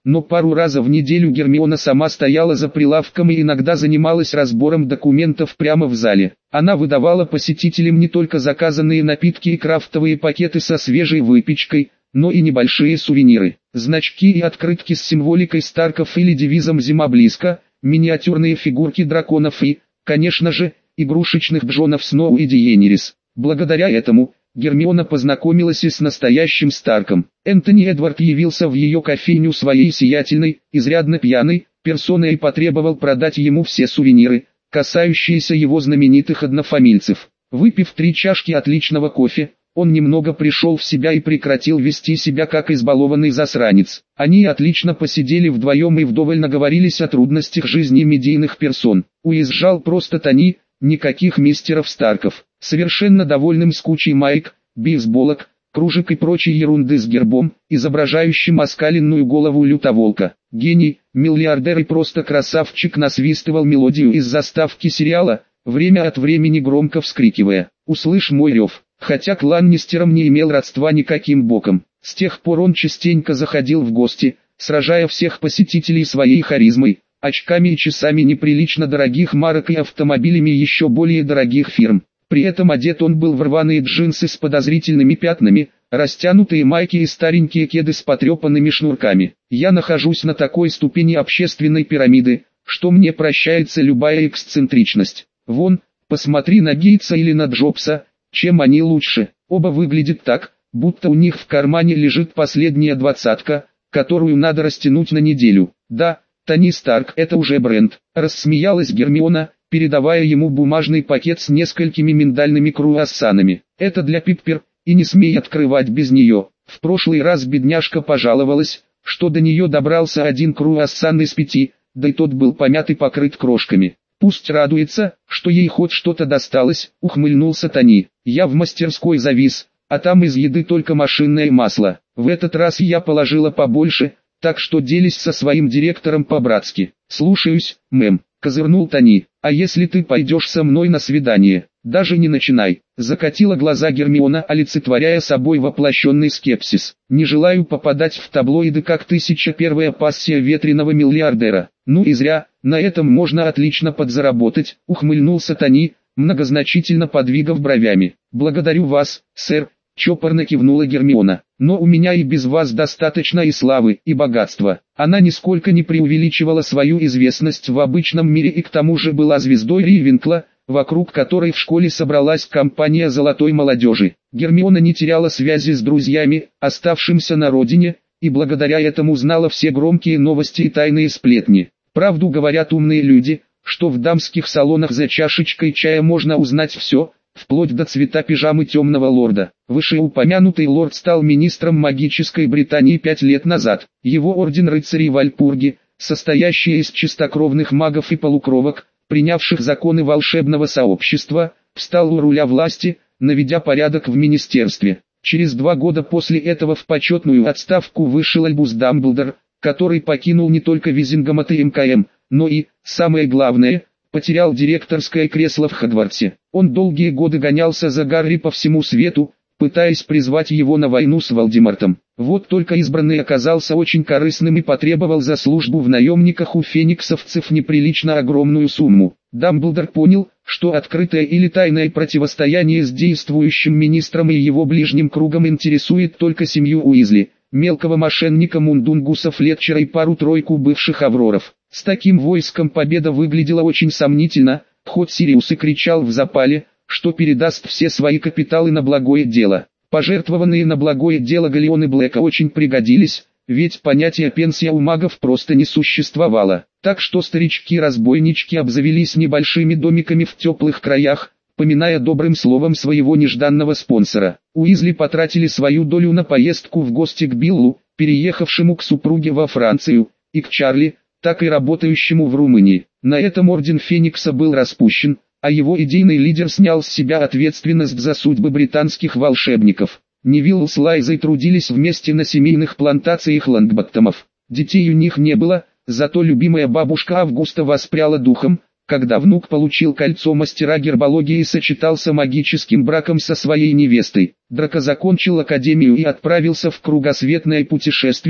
но пару раз в неделю Гермиона сама стояла за прилавком и иногда занималась разбором документов прямо в зале. Она выдавала посетителям не только заказанные напитки и крафтовые пакеты со свежей выпечкой, но и небольшие сувениры, значки и открытки с символикой Старков или девизом «Зима близко», миниатюрные фигурки драконов и, конечно же, игрушечных Джонов Сноу и Дейенерис. Благодаря этому, Гермиона познакомилась и с настоящим Старком. Энтони Эдвард явился в ее кофейню своей сиятельной, изрядно пьяной, персоной и потребовал продать ему все сувениры, касающиеся его знаменитых однофамильцев. Выпив 3 чашки отличного кофе, он немного пришел в себя и прекратил вести себя как избалованный засранец. Они отлично посидели вдвоем и вдоволь наговорились о трудностях жизни медийных персон. Уезжал просто Тони, никаких мистеров Старков. Совершенно довольным с кучей маек, бейсболок, кружек и прочей ерунды с гербом, изображающим оскаленную голову лютоволка. Гений, миллиардер и просто красавчик насвистывал мелодию из заставки сериала, время от времени громко вскрикивая: «Услышь мой рев». Хотя к Ланнистерам не имел родства никаким боком. С тех пор он частенько заходил в гости, сражая всех посетителей своей харизмой, очками и часами неприлично дорогих марок и автомобилями еще более дорогих фирм. При этом одет он был в рваные джинсы с подозрительными пятнами, растянутые майки и старенькие кеды с потрепанными шнурками. «Я нахожусь на такой ступени общественной пирамиды, что мне прощается любая эксцентричность. Вон, посмотри на Гейтса или на Джобса, чем они лучше. Оба выглядят так, будто у них в кармане лежит последняя двадцатка, которую надо растянуть на неделю. Да, Тони Старк — это уже бренд», — рассмеялась Гермиона, передавая ему бумажный пакет с несколькими миндальными круассанами. «Это для Пиппер, и не смей открывать без нее». В прошлый раз бедняжка пожаловалась, что до нее добрался 1 круассан из 5, да и тот был помят и покрыт крошками. «Пусть радуется, что ей хоть что-то досталось», — ухмыльнулся Тони. «Я в мастерской завис, а там из еды только машинное масло. В этот раз я положила побольше, так что делись со своим директором по-братски». «Слушаюсь, мэм», — козырнул Тони. «А если ты пойдешь со мной на свидание?» «Даже не начинай», — закатила глаза Гермиона, олицетворяя собой воплощенный скепсис. «Не желаю попадать в таблоиды как 1001-я пассия ветреного миллиардера». «Ну и зря, на этом можно отлично подзаработать», — ухмыльнулся Тони, многозначительно подвигав бровями. «Благодарю вас, сэр», — чопорно кивнула Гермиона. «Но у меня и без вас достаточно и славы, и богатства». Она нисколько не преувеличивала свою известность в обычном мире и к тому же была звездой Ривенкла, вокруг которой в школе собралась компания золотой молодежи. Гермиона не теряла связи с друзьями, оставшимся на родине, и благодаря этому знала все громкие новости и тайные сплетни. Правду говорят умные люди, что в дамских салонах за чашечкой чая можно узнать все, вплоть до цвета пижамы темного лорда. Вышеупомянутый лорд стал министром магической Британии 5 лет назад. Его орден рыцарей Вальпурги, состоящий из чистокровных магов и полукровок, принявших законы волшебного сообщества, встал у руля власти, наведя порядок в министерстве. Через 2 года после этого в почетную отставку вышел Альбус Дамблдор, который покинул не только Визингамот и МКМ, но и, самое главное, потерял директорское кресло в Хогвартсе. Он долгие годы гонялся за Гарри по всему свету, пытаясь призвать его на войну с Волдемортом. Вот только избранный оказался очень корыстным и потребовал за службу в наемниках у фениксовцев неприлично огромную сумму. Дамблдор понял, что открытое или тайное противостояние с действующим министром и его ближним кругом интересует только семью Уизли, мелкого мошенника Мундунгуса Флетчера и пару-тройку бывших Авроров. С таким войском победа выглядела очень сомнительно, хоть Сириус и кричал в запале, что передаст все свои капиталы на благое дело. Пожертвованные на благое дело галеоны Блэка очень пригодились, ведь понятие пенсия у магов просто не существовало. Так что старички-разбойнички обзавелись небольшими домиками в теплых краях, поминая добрым словом своего нежданного спонсора. Уизли потратили свою долю на поездку в гости к Биллу, переехавшему к супруге во Францию, и к Чарли, так и работающему в Румынии. На этом орден Феникса был распущен, а его идейный лидер снял с себя ответственность за судьбы британских волшебников. Невилл с Лайзой трудились вместе на семейных плантациях Лонгботтомов. Детей у них не было, зато любимая бабушка Августа воспряла духом, когда внук получил кольцо мастера гербологии и сочетался магическим браком со своей невестой. Драко закончил академию и отправился в кругосветное путешествие,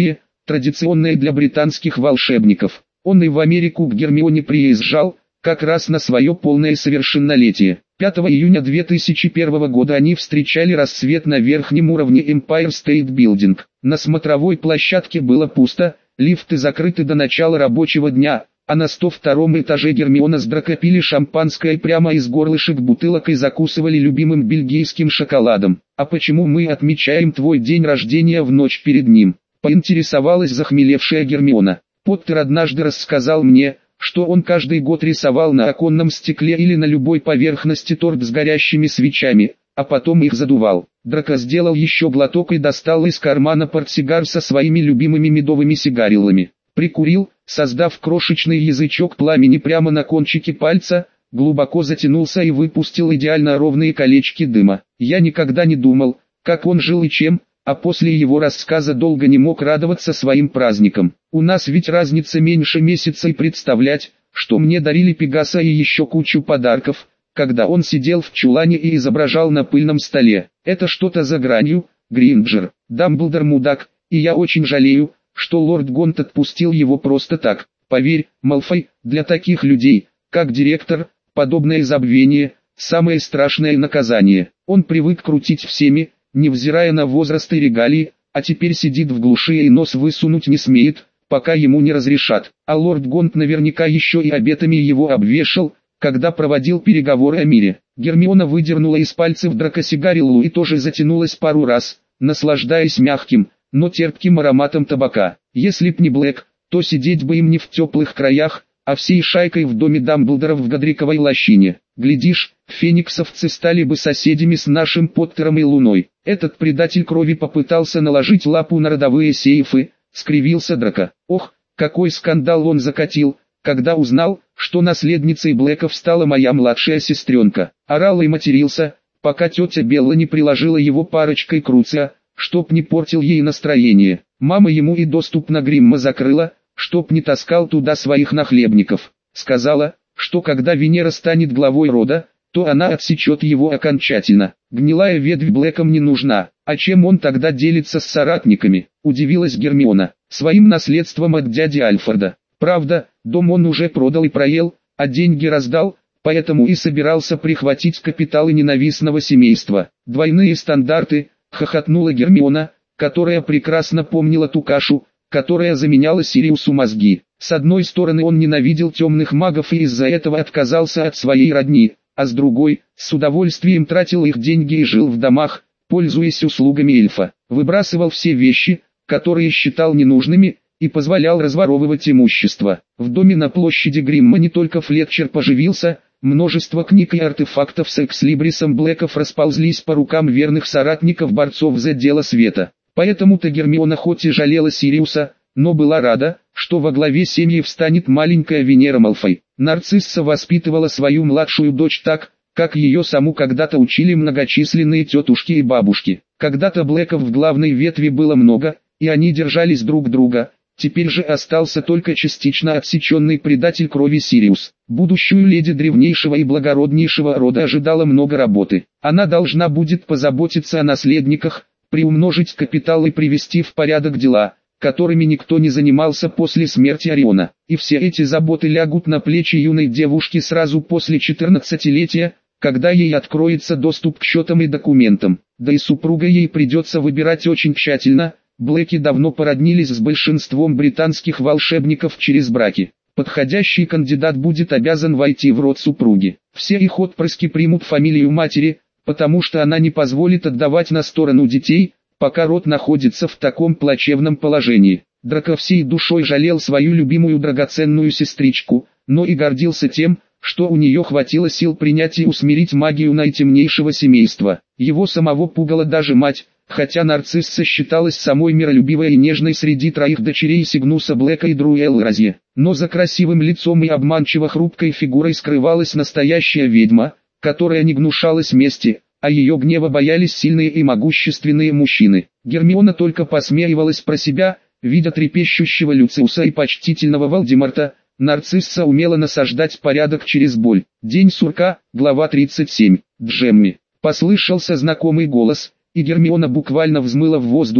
традиционное для британских волшебников. Он и в Америку к Гермионе приезжал, как раз на свое полное совершеннолетие. 5 июня 2001 года они встречали рассвет на верхнем уровне Empire State Building. На смотровой площадке было пусто, лифты закрыты до начала рабочего дня, а на 102-м этаже Гермиона с Драко пили шампанское прямо из горлышек бутылок и закусывали любимым бельгийским шоколадом. «А почему мы отмечаем твой день рождения в ночь перед ним?» — поинтересовалась захмелевшая Гермиона. «Поттер однажды рассказал мне, что он каждый год рисовал на оконном стекле или на любой поверхности торт с горящими свечами, а потом их задувал». Драко сделал еще глоток и достал из кармана портсигар со своими любимыми медовыми сигариллами. Прикурил, создав крошечный язычок пламени прямо на кончике пальца, глубоко затянулся и выпустил идеально ровные колечки дыма. Я никогда не думал, как он жил и чем, а после его рассказа долго не мог радоваться своим праздникам. У нас ведь разница меньше месяца, и представлять, что мне дарили Пегаса и еще кучу подарков, когда он сидел в чулане и изображал на пыльном столе. Это что-то за гранью, Гринджер. Дамблдор мудак, и я очень жалею, что лорд Гонт отпустил его просто так. Поверь, Малфой, для таких людей, как директор, подобное забвение – самое страшное наказание. Он привык крутить всеми, невзирая на возраст и регалии, а теперь сидит в глуши и нос высунуть не смеет, пока ему не разрешат. А лорд Гонт наверняка еще и обетами его обвешал, когда проводил переговоры о мире. Гермиона выдернула из пальцев Драко сигариллу и тоже затянулась пару раз, наслаждаясь мягким, но терпким ароматом табака. Если б не Блэк, то сидеть бы им не в теплых краях, а всей шайкой в доме Дамблдоров в Годриковой лощине. Глядишь, фениксовцы стали бы соседями с нашим Поттером и Луной. Этот предатель крови попытался наложить лапу на родовые сейфы, скривился Драко. Ох, какой скандал он закатил, когда узнал, что наследницей Блэков стала моя младшая сестренка. Орал и матерился, пока тетя Белла не приложила его парочкой круция, чтоб не портил ей настроение. Мама ему и доступ на Гримма закрыла, чтоб не таскал туда своих нахлебников. Сказала, что когда Венера станет главой рода, то она отсечет его окончательно. Гнилая ветвь Блэкам не нужна. А чем он тогда делится с соратниками? Удивилась Гермиона. Своим наследством от дяди Альфреда. Правда, дом он уже продал и проел, а деньги раздал, поэтому и собирался прихватить капиталы ненавистного семейства. Двойные стандарты, хохотнула Гермиона, которая прекрасно помнила ту кашу, которая заменяла Сириусу мозги. С одной стороны, он ненавидел темных магов и из-за этого отказался от своей родни, а с другой, с удовольствием тратил их деньги и жил в домах, пользуясь услугами эльфа. Выбрасывал все вещи, которые считал ненужными, и позволял разворовывать имущество. В доме на площади Гримма не только Флетчер поживился, множество книг и артефактов с экслибрисом Блэков расползлись по рукам верных соратников-борцов за дело света. Поэтому-то Гермиона хоть и жалела Сириуса, но была рада, что во главе семьи встанет маленькая Венера Малфой. Нарцисса воспитывала свою младшую дочь так, как ее саму когда-то учили многочисленные тетушки и бабушки. Когда-то Блэков в главной ветви было много, и они держались друг друга. Теперь же остался только частично отсеченный предатель крови Сириус. Будущую леди древнейшего и благороднейшего рода ожидала много работы. Она должна будет позаботиться о наследниках, приумножить капитал и привести в порядок дела, которыми никто не занимался после смерти Ориона. И все эти заботы лягут на плечи юной девушки сразу после 14-летия, когда ей откроется доступ к счетам и документам. Да и супруга ей придется выбирать очень тщательно. Блэки давно породнились с большинством британских волшебников через браки. Подходящий кандидат будет обязан войти в род супруги. Все их отпрыски примут фамилию матери, потому что она не позволит отдавать на сторону детей, пока род находится в таком плачевном положении. Драко всей душой жалел свою любимую драгоценную сестричку, но и гордился тем, что у нее хватило сил принять и усмирить магию наитемнейшего семейства. Его самого пугала даже мать, хотя Нарцисса считалась самой миролюбивой и нежной среди троих дочерей Сигнуса Блэка и Друэлл Розье. Но за красивым лицом и обманчиво хрупкой фигурой скрывалась настоящая ведьма, которая не гнушалась мести, а ее гнева боялись сильные и могущественные мужчины. Гермиона только посмеивалась про себя, видя трепещущего Люциуса и почтительного Волдеморта. Нарцисса умела насаждать порядок через боль. День сурка, глава 37. Джемми. Послышался знакомый голос, и Гермиона буквально взмыла в воздух,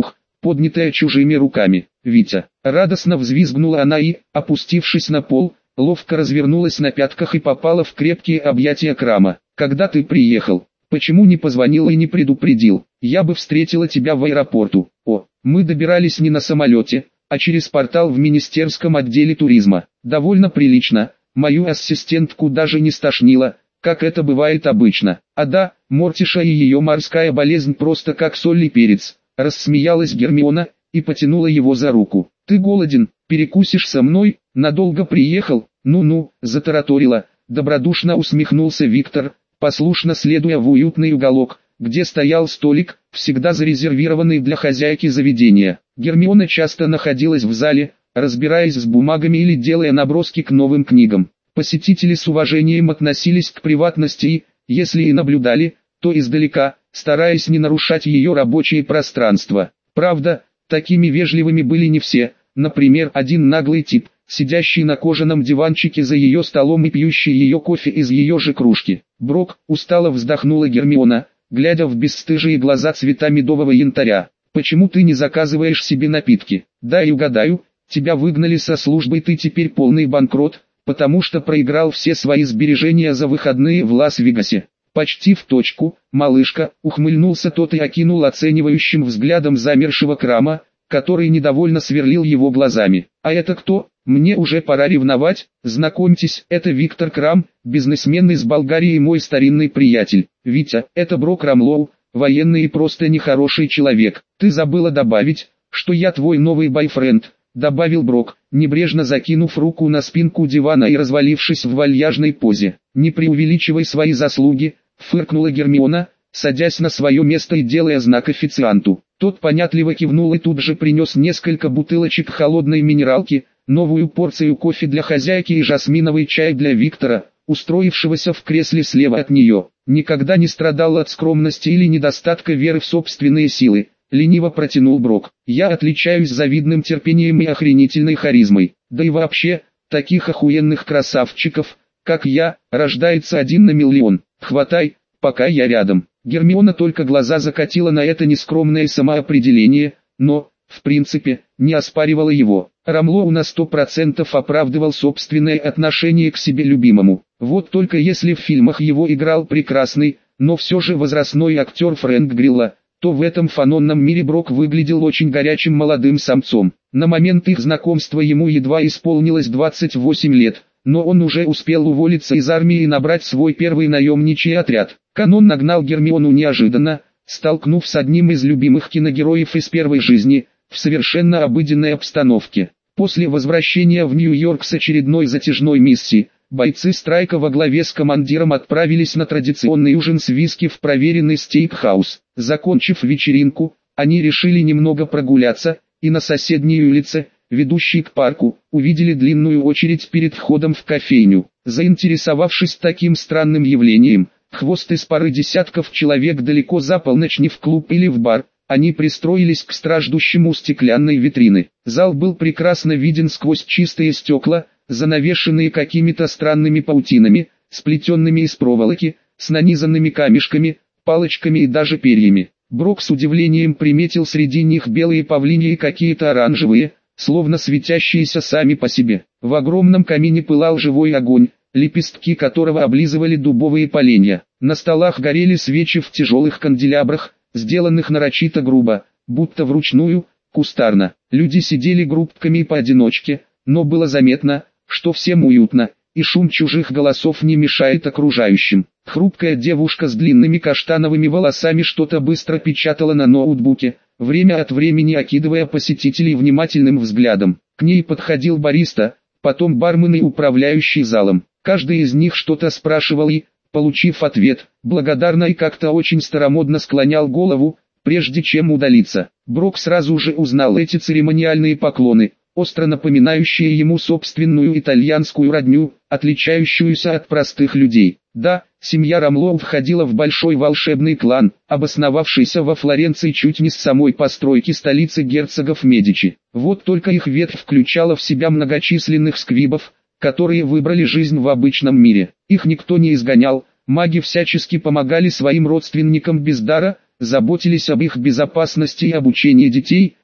поднятая чужими руками. «Витя!» Радостно взвизгнула она и, опустившись на пол, ловко развернулась на пятках и попала в крепкие объятия Крама. «Когда ты приехал? Почему не позвонил и не предупредил? Я бы встретила тебя в аэропорту». «О, мы добирались не на самолете, а через портал в министерском отделе туризма. Довольно прилично, мою ассистентку даже не стошнило, как это бывает обычно. А да, Мортиша и ее морская болезнь просто как соль и перец», рассмеялась Гермиона и потянула его за руку. «Ты голоден, перекусишь со мной, надолго приехал?» «Ну-ну», затараторила, добродушно усмехнулся Виктор, послушно следуя в уютный уголок, где стоял столик, всегда зарезервированный для хозяйки заведения. Гермиона часто находилась в зале, разбираясь с бумагами или делая наброски к новым книгам. Посетители с уважением относились к приватности и, если и наблюдали, то издалека, стараясь не нарушать ее рабочее пространство. Правда, такими вежливыми были не все. Например, один наглый тип, сидящий на кожаном диванчике за ее столом и пьющий ее кофе из ее же кружки. «Брок», устало вздохнула Гермиона, глядя в бесстыжие глаза цвета медового янтаря. «Почему ты не заказываешь себе напитки? Дай угадаю, тебя выгнали со службы, ты теперь полный банкрот, потому что проиграл все свои сбережения за выходные в Лас-Вегасе». «Почти в точку, малышка», ухмыльнулся тот и окинул оценивающим взглядом замершего Крама, который недовольно сверлил его глазами. «А это кто? Мне уже пора ревновать. Знакомьтесь, это Виктор Крам, бизнесмен из Болгарии и мой старинный приятель. Витя, это Брок Рамлоу, военный и просто нехороший человек. Ты забыла добавить, что я твой новый бойфренд», добавил Брок, небрежно закинув руку на спинку дивана и развалившись в вальяжной позе. «Не преувеличивай свои заслуги», фыркнула Гермиона, садясь на свое место и делая знак официанту. Тот понятливо кивнул и тут же принес несколько бутылочек холодной минералки, новую порцию кофе для хозяйки и жасминовый чай для Виктора, устроившегося в кресле слева от нее. «Никогда не страдал от скромности или недостатка веры в собственные силы», лениво протянул Брок. «Я отличаюсь завидным терпением и охренительной харизмой. Да и вообще, таких охуенных красавчиков, как я, рождается 1 на миллион. Хватай, пока я рядом». Гермиона только глаза закатила на это нескромное самоопределение, но, в принципе, не оспаривала его. Рамлоу на 100% оправдывал собственное отношение к себе любимому. Вот только если в фильмах его играл прекрасный, но все же возрастной актер Фрэнк Грилла, то в этом фанонном мире Брок выглядел очень горячим молодым самцом. На момент их знакомства ему едва исполнилось 28 лет, но он уже успел уволиться из армии и набрать свой первый наемничий отряд. Канон нагнал Гермиону неожиданно, столкнув с одним из любимых киногероев из первой жизни, в совершенно обыденной обстановке. После возвращения в Нью-Йорк с очередной затяжной миссии, бойцы страйка во главе с командиром отправились на традиционный ужин с виски в проверенный стейкхаус. Закончив вечеринку, они решили немного прогуляться, и на соседней улице, ведущей к парку, увидели длинную очередь перед входом в кофейню. Заинтересовавшись таким странным явлением, хвост из пары десятков человек далеко за полночь не в клуб или в бар, они пристроились к страждущему стеклянной витрины. Зал был прекрасно виден сквозь чистые стекла, занавешенные какими-то странными паутинами, сплетенными из проволоки, с нанизанными камешками, палочками и даже перьями. Брок с удивлением приметил среди них белые павлиньи и какие-то оранжевые, словно светящиеся сами по себе. В огромном камине пылал живой огонь, лепестки которого облизывали дубовые поленья. На столах горели свечи в тяжелых канделябрах, сделанных нарочито грубо, будто вручную, кустарно. Люди сидели группками и поодиночке, но было заметно, что всем уютно, и шум чужих голосов не мешает окружающим. Хрупкая девушка с длинными каштановыми волосами что-то быстро печатала на ноутбуке, время от времени окидывая посетителей внимательным взглядом. К ней подходил бариста, потом бармен и управляющий залом. Каждый из них что-то спрашивал и, получив ответ, благодарно и как-то очень старомодно склонял голову, прежде чем удалиться. Брок сразу же узнал эти церемониальные поклоны, остро напоминающие ему собственную итальянскую родню, отличающуюся от простых людей. Да, семья Рамлоу входила в большой волшебный клан, обосновавшийся во Флоренции чуть не с самой постройки столицы герцогов Медичи. Вот только их ветвь включала в себя многочисленных сквибов, которые выбрали жизнь в обычном мире. Их никто не изгонял, маги всячески помогали своим родственникам без дара, заботились об их безопасности и обучении детей,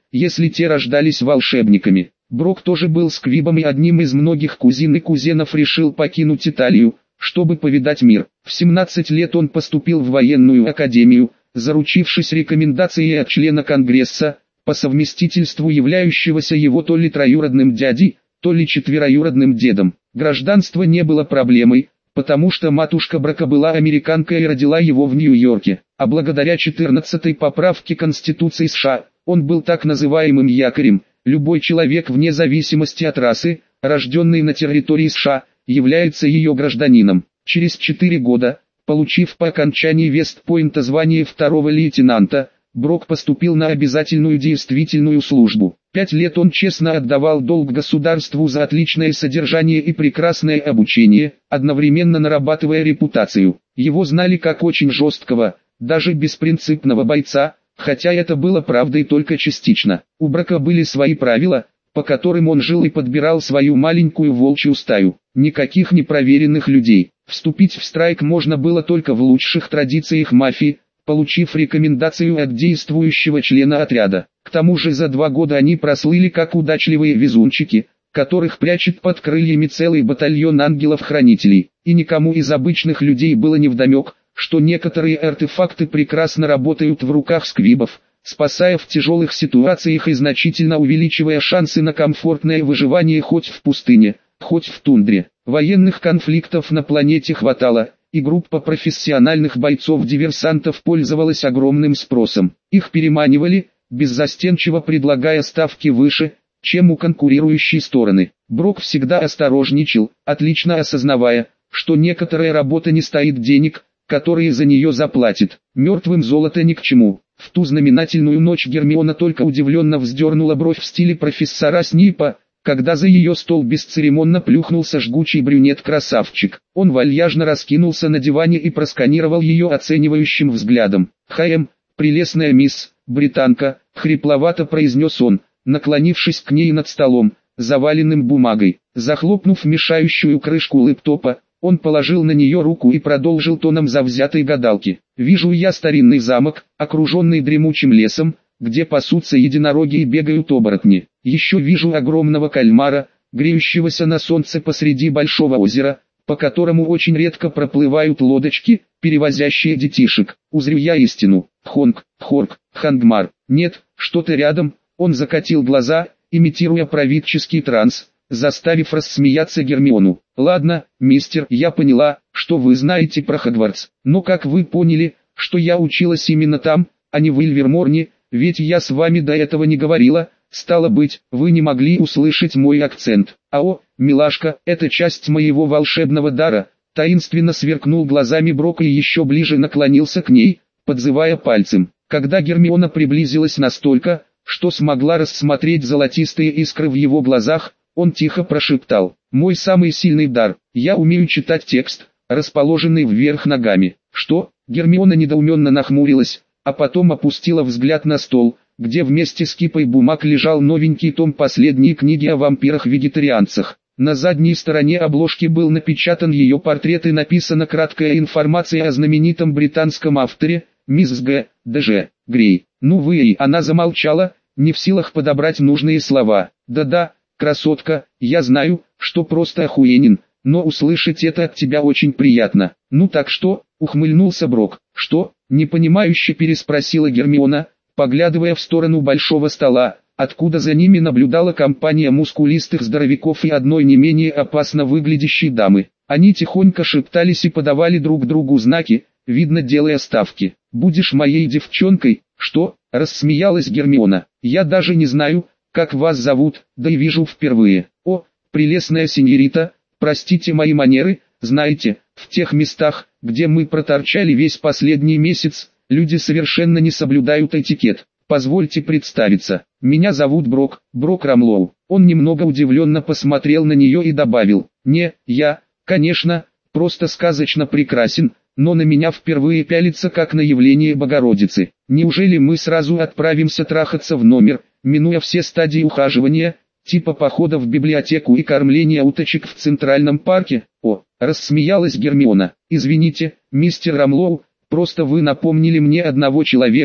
если те рождались волшебниками. Брок тоже был сквибом и одним из многих кузин и кузенов решил покинуть Италию, чтобы повидать мир. В 17 лет он поступил в военную академию, заручившись рекомендацией от члена Конгресса, по совместительству являющегося его то ли троюродным дядей, то ли четвероюродным дедом. Гражданство не было проблемой, потому что матушка Брока была американкой и родила его в Нью-Йорке, а благодаря 14-й поправке Конституции США, он был так называемым якорем. Любой человек вне зависимости от расы, рожденный на территории США, является ее гражданином. Через 4 года, получив по окончании Вестпойнта звание второго лейтенанта, Брок поступил на обязательную действительную службу. 5 лет он честно отдавал долг государству за отличное содержание и прекрасное обучение, одновременно нарабатывая репутацию. Его знали как очень жесткого, даже беспринципного бойца, хотя это было правдой только частично. У Брока были свои правила, по которым он жил и подбирал свою маленькую волчью стаю. Никаких непроверенных людей. Вступить в страйк можно было только в лучших традициях мафии, получив рекомендацию от действующего члена отряда. К тому же за 2 года они прослыли как удачливые везунчики, которых прячет под крыльями целый батальон ангелов-хранителей. И никому из обычных людей было невдомек, что некоторые артефакты прекрасно работают в руках сквибов, спасая в тяжелых ситуациях и значительно увеличивая шансы на комфортное выживание хоть в пустыне, хоть в тундре. Военных конфликтов на планете хватало, и группа профессиональных бойцов-диверсантов пользовалась огромным спросом. Их переманивали, беззастенчиво предлагая ставки выше, чем у конкурирующей стороны. Брок всегда осторожничал, отлично осознавая, что некоторая работа не стоит денег, которые за нее заплатит. Мертвым золото ни к чему. В ту знаменательную ночь Гермиона только удивленно вздернула бровь в стиле профессора Снипа, когда за ее стол бесцеремонно плюхнулся жгучий брюнет-красавчик. Он вальяжно раскинулся на диване и просканировал ее оценивающим взглядом. «Хэм, прелестная мисс, британка», — хрипловато произнес он, наклонившись к ней над столом, заваленным бумагой. Захлопнув мешающую крышку лэптопа, он положил на нее руку и продолжил тоном завзятой гадалки. «Вижу я старинный замок, окруженный дремучим лесом, где пасутся единороги и бегают оборотни. Еще вижу огромного кальмара, греющегося на солнце посреди большого озера, по которому очень редко проплывают лодочки, перевозящие детишек. Узрю я истину. Хонг, Хорг, Хангмар. Нет, что-то рядом». Он закатил глаза, имитируя правительский транс, заставив рассмеяться Гермиону. «Ладно, мистер, я поняла, что вы знаете про Хогвартс. Но как вы поняли, что я училась именно там, а не в Ильверморне, ведь я с вами до этого не говорила, стало быть, вы не могли услышать мой акцент. О, милашка, это часть моего волшебного дара», таинственно сверкнул глазами Брок и еще ближе наклонился к ней, подзывая пальцем. Когда Гермиона приблизилась настолько, что смогла рассмотреть золотистые искры в его глазах, он тихо прошептал: «Мой самый сильный дар, я умею читать текст, расположенный вверх ногами». «Что?» Гермиона недоуменно нахмурилась, а потом опустила взгляд на стол, где вместе с кипой бумаг лежал новенький том последней книги о вампирах-вегетарианцах. На задней стороне обложки был напечатан ее портрет и написана краткая информация о знаменитом британском авторе, мисс Г. Дж. Грей. «Ну вы и...» Она замолчала, не в силах подобрать нужные слова. «Да-да, красотка, я знаю, что просто охуенен, но услышать это от тебя очень приятно». «Ну так что?» — ухмыльнулся Брок. «Что?» — непонимающе переспросила Гермиона, поглядывая в сторону большого стола, откуда за ними наблюдала компания мускулистых здоровяков и одной не менее опасно выглядящей дамы. Они тихонько шептались и подавали друг другу знаки, видно делая ставки. «Будешь моей девчонкой?» «Что?» — рассмеялась Гермиона. «Я даже не знаю, как вас зовут, да и вижу впервые». «О, прелестная сеньорита, простите мои манеры, знаете, в тех местах, где мы проторчали весь последний месяц, люди совершенно не соблюдают этикет. Позвольте представиться, меня зовут Брок, Брок Рамлоу». Он немного удивленно посмотрел на нее и добавил: «Не, я, конечно, просто сказочно прекрасен, но на меня впервые пялится как на явление Богородицы. Неужели мы сразу отправимся трахаться в номер, минуя все стадии ухаживания, типа похода в библиотеку и кормления уточек в Центральном парке?» «О», — рассмеялась Гермиона, — «извините, мистер Рамлоу, просто вы напомнили мне одного человека,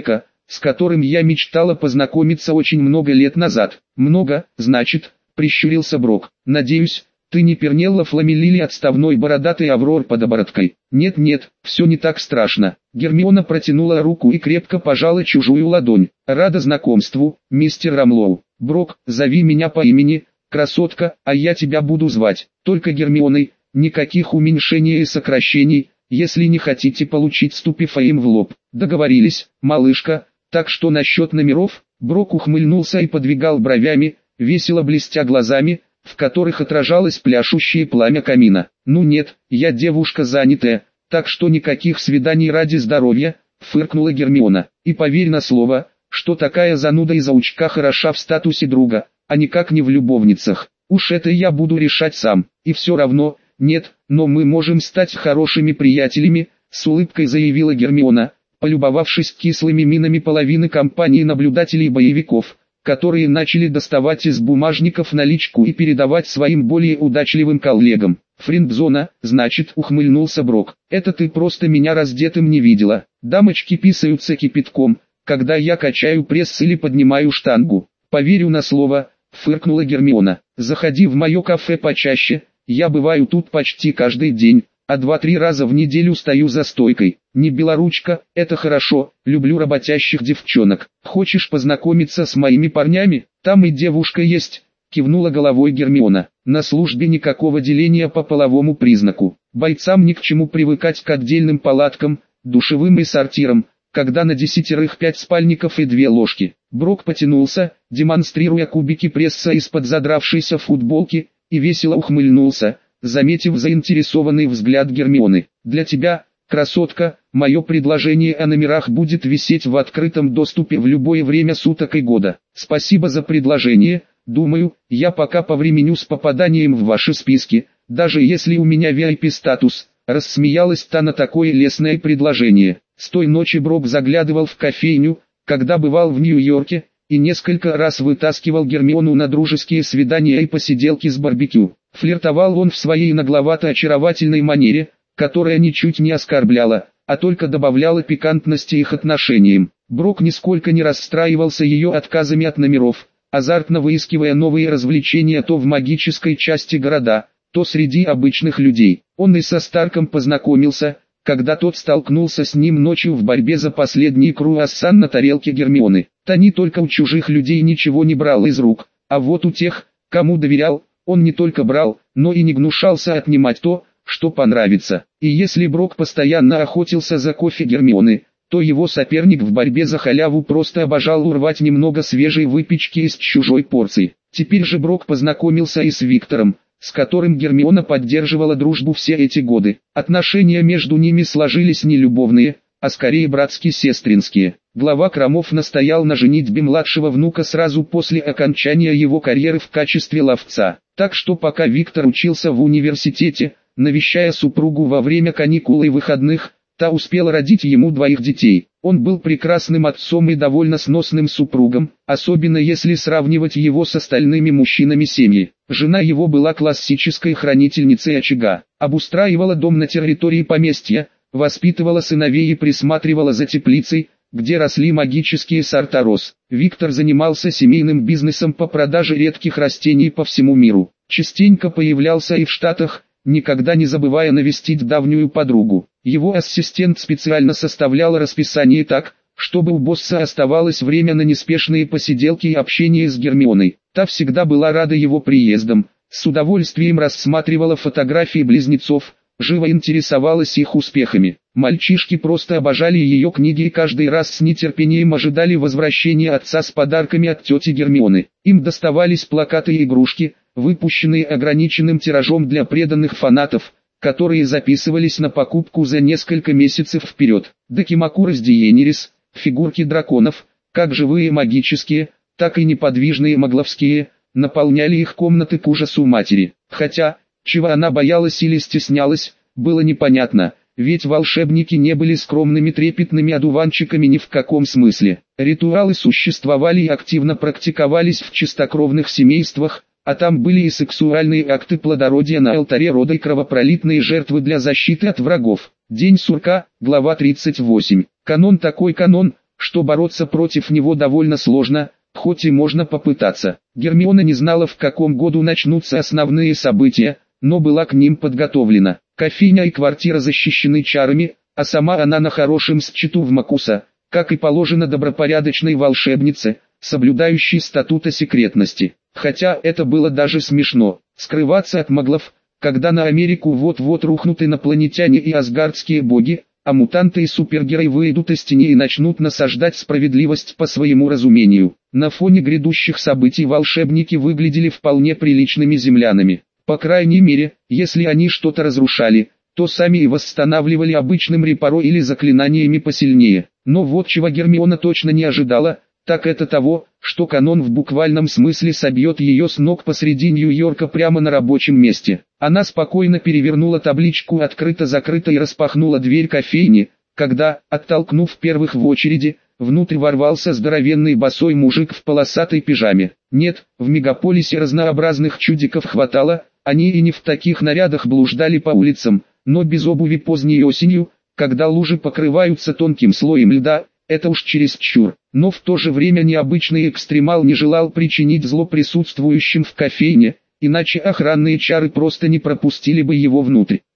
с которым я мечтала познакомиться очень много лет назад. Много, значит, прищурился Брок. Надеюсь, ты не пернела фламелили отставной бородатой Аврор под обородкой. Нет, все не так страшно. Гермиона протянула руку и крепко пожала чужую ладонь. Рада знакомству, мистер Рамлоу. Брок, зови меня по имени, красотка, а я тебя буду звать. Только Гермионой, никаких уменьшений и сокращений, если не хотите получить ступифаем в лоб. Договорились, малышка. Так что насчет номеров? Брок ухмыльнулся и подвигал бровями, весело блестя глазами, в которых отражалось пляшущее пламя камина. Ну нет, я девушка занятая, так что никаких свиданий ради здоровья, фыркнула Гермиона. И поверь на слово, что такая зануда и заучка хороша в статусе друга, а никак не в любовницах. Уж это я буду решать сам. И все равно, нет, но мы можем стать хорошими приятелями, с улыбкой заявила Гермиона, полюбовавшись кислыми минами половины компании наблюдателей-боевиков, которые начали доставать из бумажников наличку и передавать своим более удачливым коллегам. «Френдзона, значит», ухмыльнулся Брок. «Это ты просто меня раздетым не видела. Дамочки писаются кипятком, когда я качаю пресс или поднимаю штангу». «Поверю на слово», фыркнула Гермиона. «Заходи в мое кафе почаще, я бываю тут почти каждый день, а 2-3 раза в неделю стою за стойкой. Не белоручка, это хорошо, люблю работящих девчонок. Хочешь познакомиться с моими парнями? Там и девушка есть», кивнула головой Гермиона. «На службе никакого деления по половому признаку. Бойцам ни к чему привыкать к отдельным палаткам, душевым и сортирам, когда на 10 5 спальников и 2 ложки». Брок потянулся, демонстрируя кубики пресса из-под задравшейся футболки, и весело ухмыльнулся, заметив заинтересованный взгляд Гермионы. «Для тебя, красотка, мое предложение о номерах будет висеть в открытом доступе в любое время суток и года. Спасибо за предложение, думаю, я пока повременю с попаданием в ваши списки, даже если у меня VIP-статус», рассмеялась та на такое лестное предложение. С той ночи Брок заглядывал в кофейню, когда бывал в Нью-Йорке, и несколько раз вытаскивал Гермиону на дружеские свидания и посиделки с барбекю. Флиртовал он в своей нагловато-очаровательной манере, которая ничуть не оскорбляла, а только добавляла пикантности их отношениям. Брок нисколько не расстраивался ее отказами от номеров, азартно выискивая новые развлечения то в магической части города, то среди обычных людей. Он и со Старком познакомился, когда тот столкнулся с ним ночью в борьбе за последний круассан на тарелке Гермионы. Та не только у чужих людей ничего не брал из рук, а вот у тех, кому доверял, он не только брал, но и не гнушался отнимать то, что понравится. И если Брок постоянно охотился за кофе Гермионы, то его соперник в борьбе за халяву просто обожал урвать немного свежей выпечки из чужой порции. Теперь же Брок познакомился и с Виктором, с которым Гермиона поддерживала дружбу все эти годы. Отношения между ними сложились не любовные, а скорее братски-сестринские. Глава Кромов настоял на женитьбе младшего внука сразу после окончания его карьеры в качестве ловца. Так что пока Виктор учился в университете, навещая супругу во время каникул и выходных, та успела родить ему 2 детей. Он был прекрасным отцом и довольно сносным супругом, особенно если сравнивать его с остальными мужчинами семьи. Жена его была классической хранительницей очага, обустраивала дом на территории поместья, воспитывала сыновей и присматривала за теплицей, где росли магические сорта роз. Виктор занимался семейным бизнесом по продаже редких растений по всему миру. Частенько появлялся и в Штатах, никогда не забывая навестить давнюю подругу. Его ассистент специально составлял расписание так, чтобы у босса оставалось время на неспешные посиделки и общение с Гермионой. Та всегда была рада его приездам, с удовольствием рассматривала фотографии близнецов, живо интересовалась их успехами. Мальчишки просто обожали ее книги и каждый раз с нетерпением ожидали возвращения отца с подарками от тети Гермионы. Им доставались плакаты и игрушки, выпущенные ограниченным тиражом для преданных фанатов, которые записывались на покупку за несколько месяцев вперед. Декимакурос Диенерис, фигурки драконов, как живые магические, так и неподвижные магловские, наполняли их комнаты к ужасу матери. Хотя, чего она боялась или стеснялась, было непонятно, ведь волшебники не были скромными трепетными одуванчиками ни в каком смысле. Ритуалы существовали и активно практиковались в чистокровных семействах, а там были и сексуальные акты плодородия на алтаре рода и кровопролитные жертвы для защиты от врагов. День сурка, глава 38. Канон такой канон, что бороться против него довольно сложно, хоть и можно попытаться. Гермиона не знала, в каком году начнутся основные события, но была к ним подготовлена. Кофейня и квартира защищены чарами, а сама она на хорошем счету в Макуса, как и положено добропорядочной волшебнице, соблюдающей статута секретности. Хотя это было даже смешно, скрываться от маглов, когда на Америку вот-вот рухнут инопланетяне и асгардские боги, а мутанты и супергерои выйдут из тени и начнут насаждать справедливость по своему разумению. На фоне грядущих событий волшебники выглядели вполне приличными землянами. По крайней мере, если они что-то разрушали, то сами и восстанавливали обычным репаро или заклинаниями посильнее. Но вот чего Гермиона точно не ожидала, так это того, что канон в буквальном смысле собьет ее с ног посреди Нью-Йорка прямо на рабочем месте. Она спокойно перевернула табличку «Открыто-закрыто» и распахнула дверь кофейни, когда, оттолкнув первых в очереди, внутрь ворвался здоровенный босой мужик в полосатой пижаме. Нет, в мегаполисе разнообразных чудиков хватало, они и не в таких нарядах блуждали по улицам, но без обуви поздней осенью, когда лужи покрываются тонким слоем льда, это уж чересчур. Но в то же время необычный экстремал не желал причинить зло присутствующим в кофейне, иначе охранные чары просто не пропустили бы его внутрь.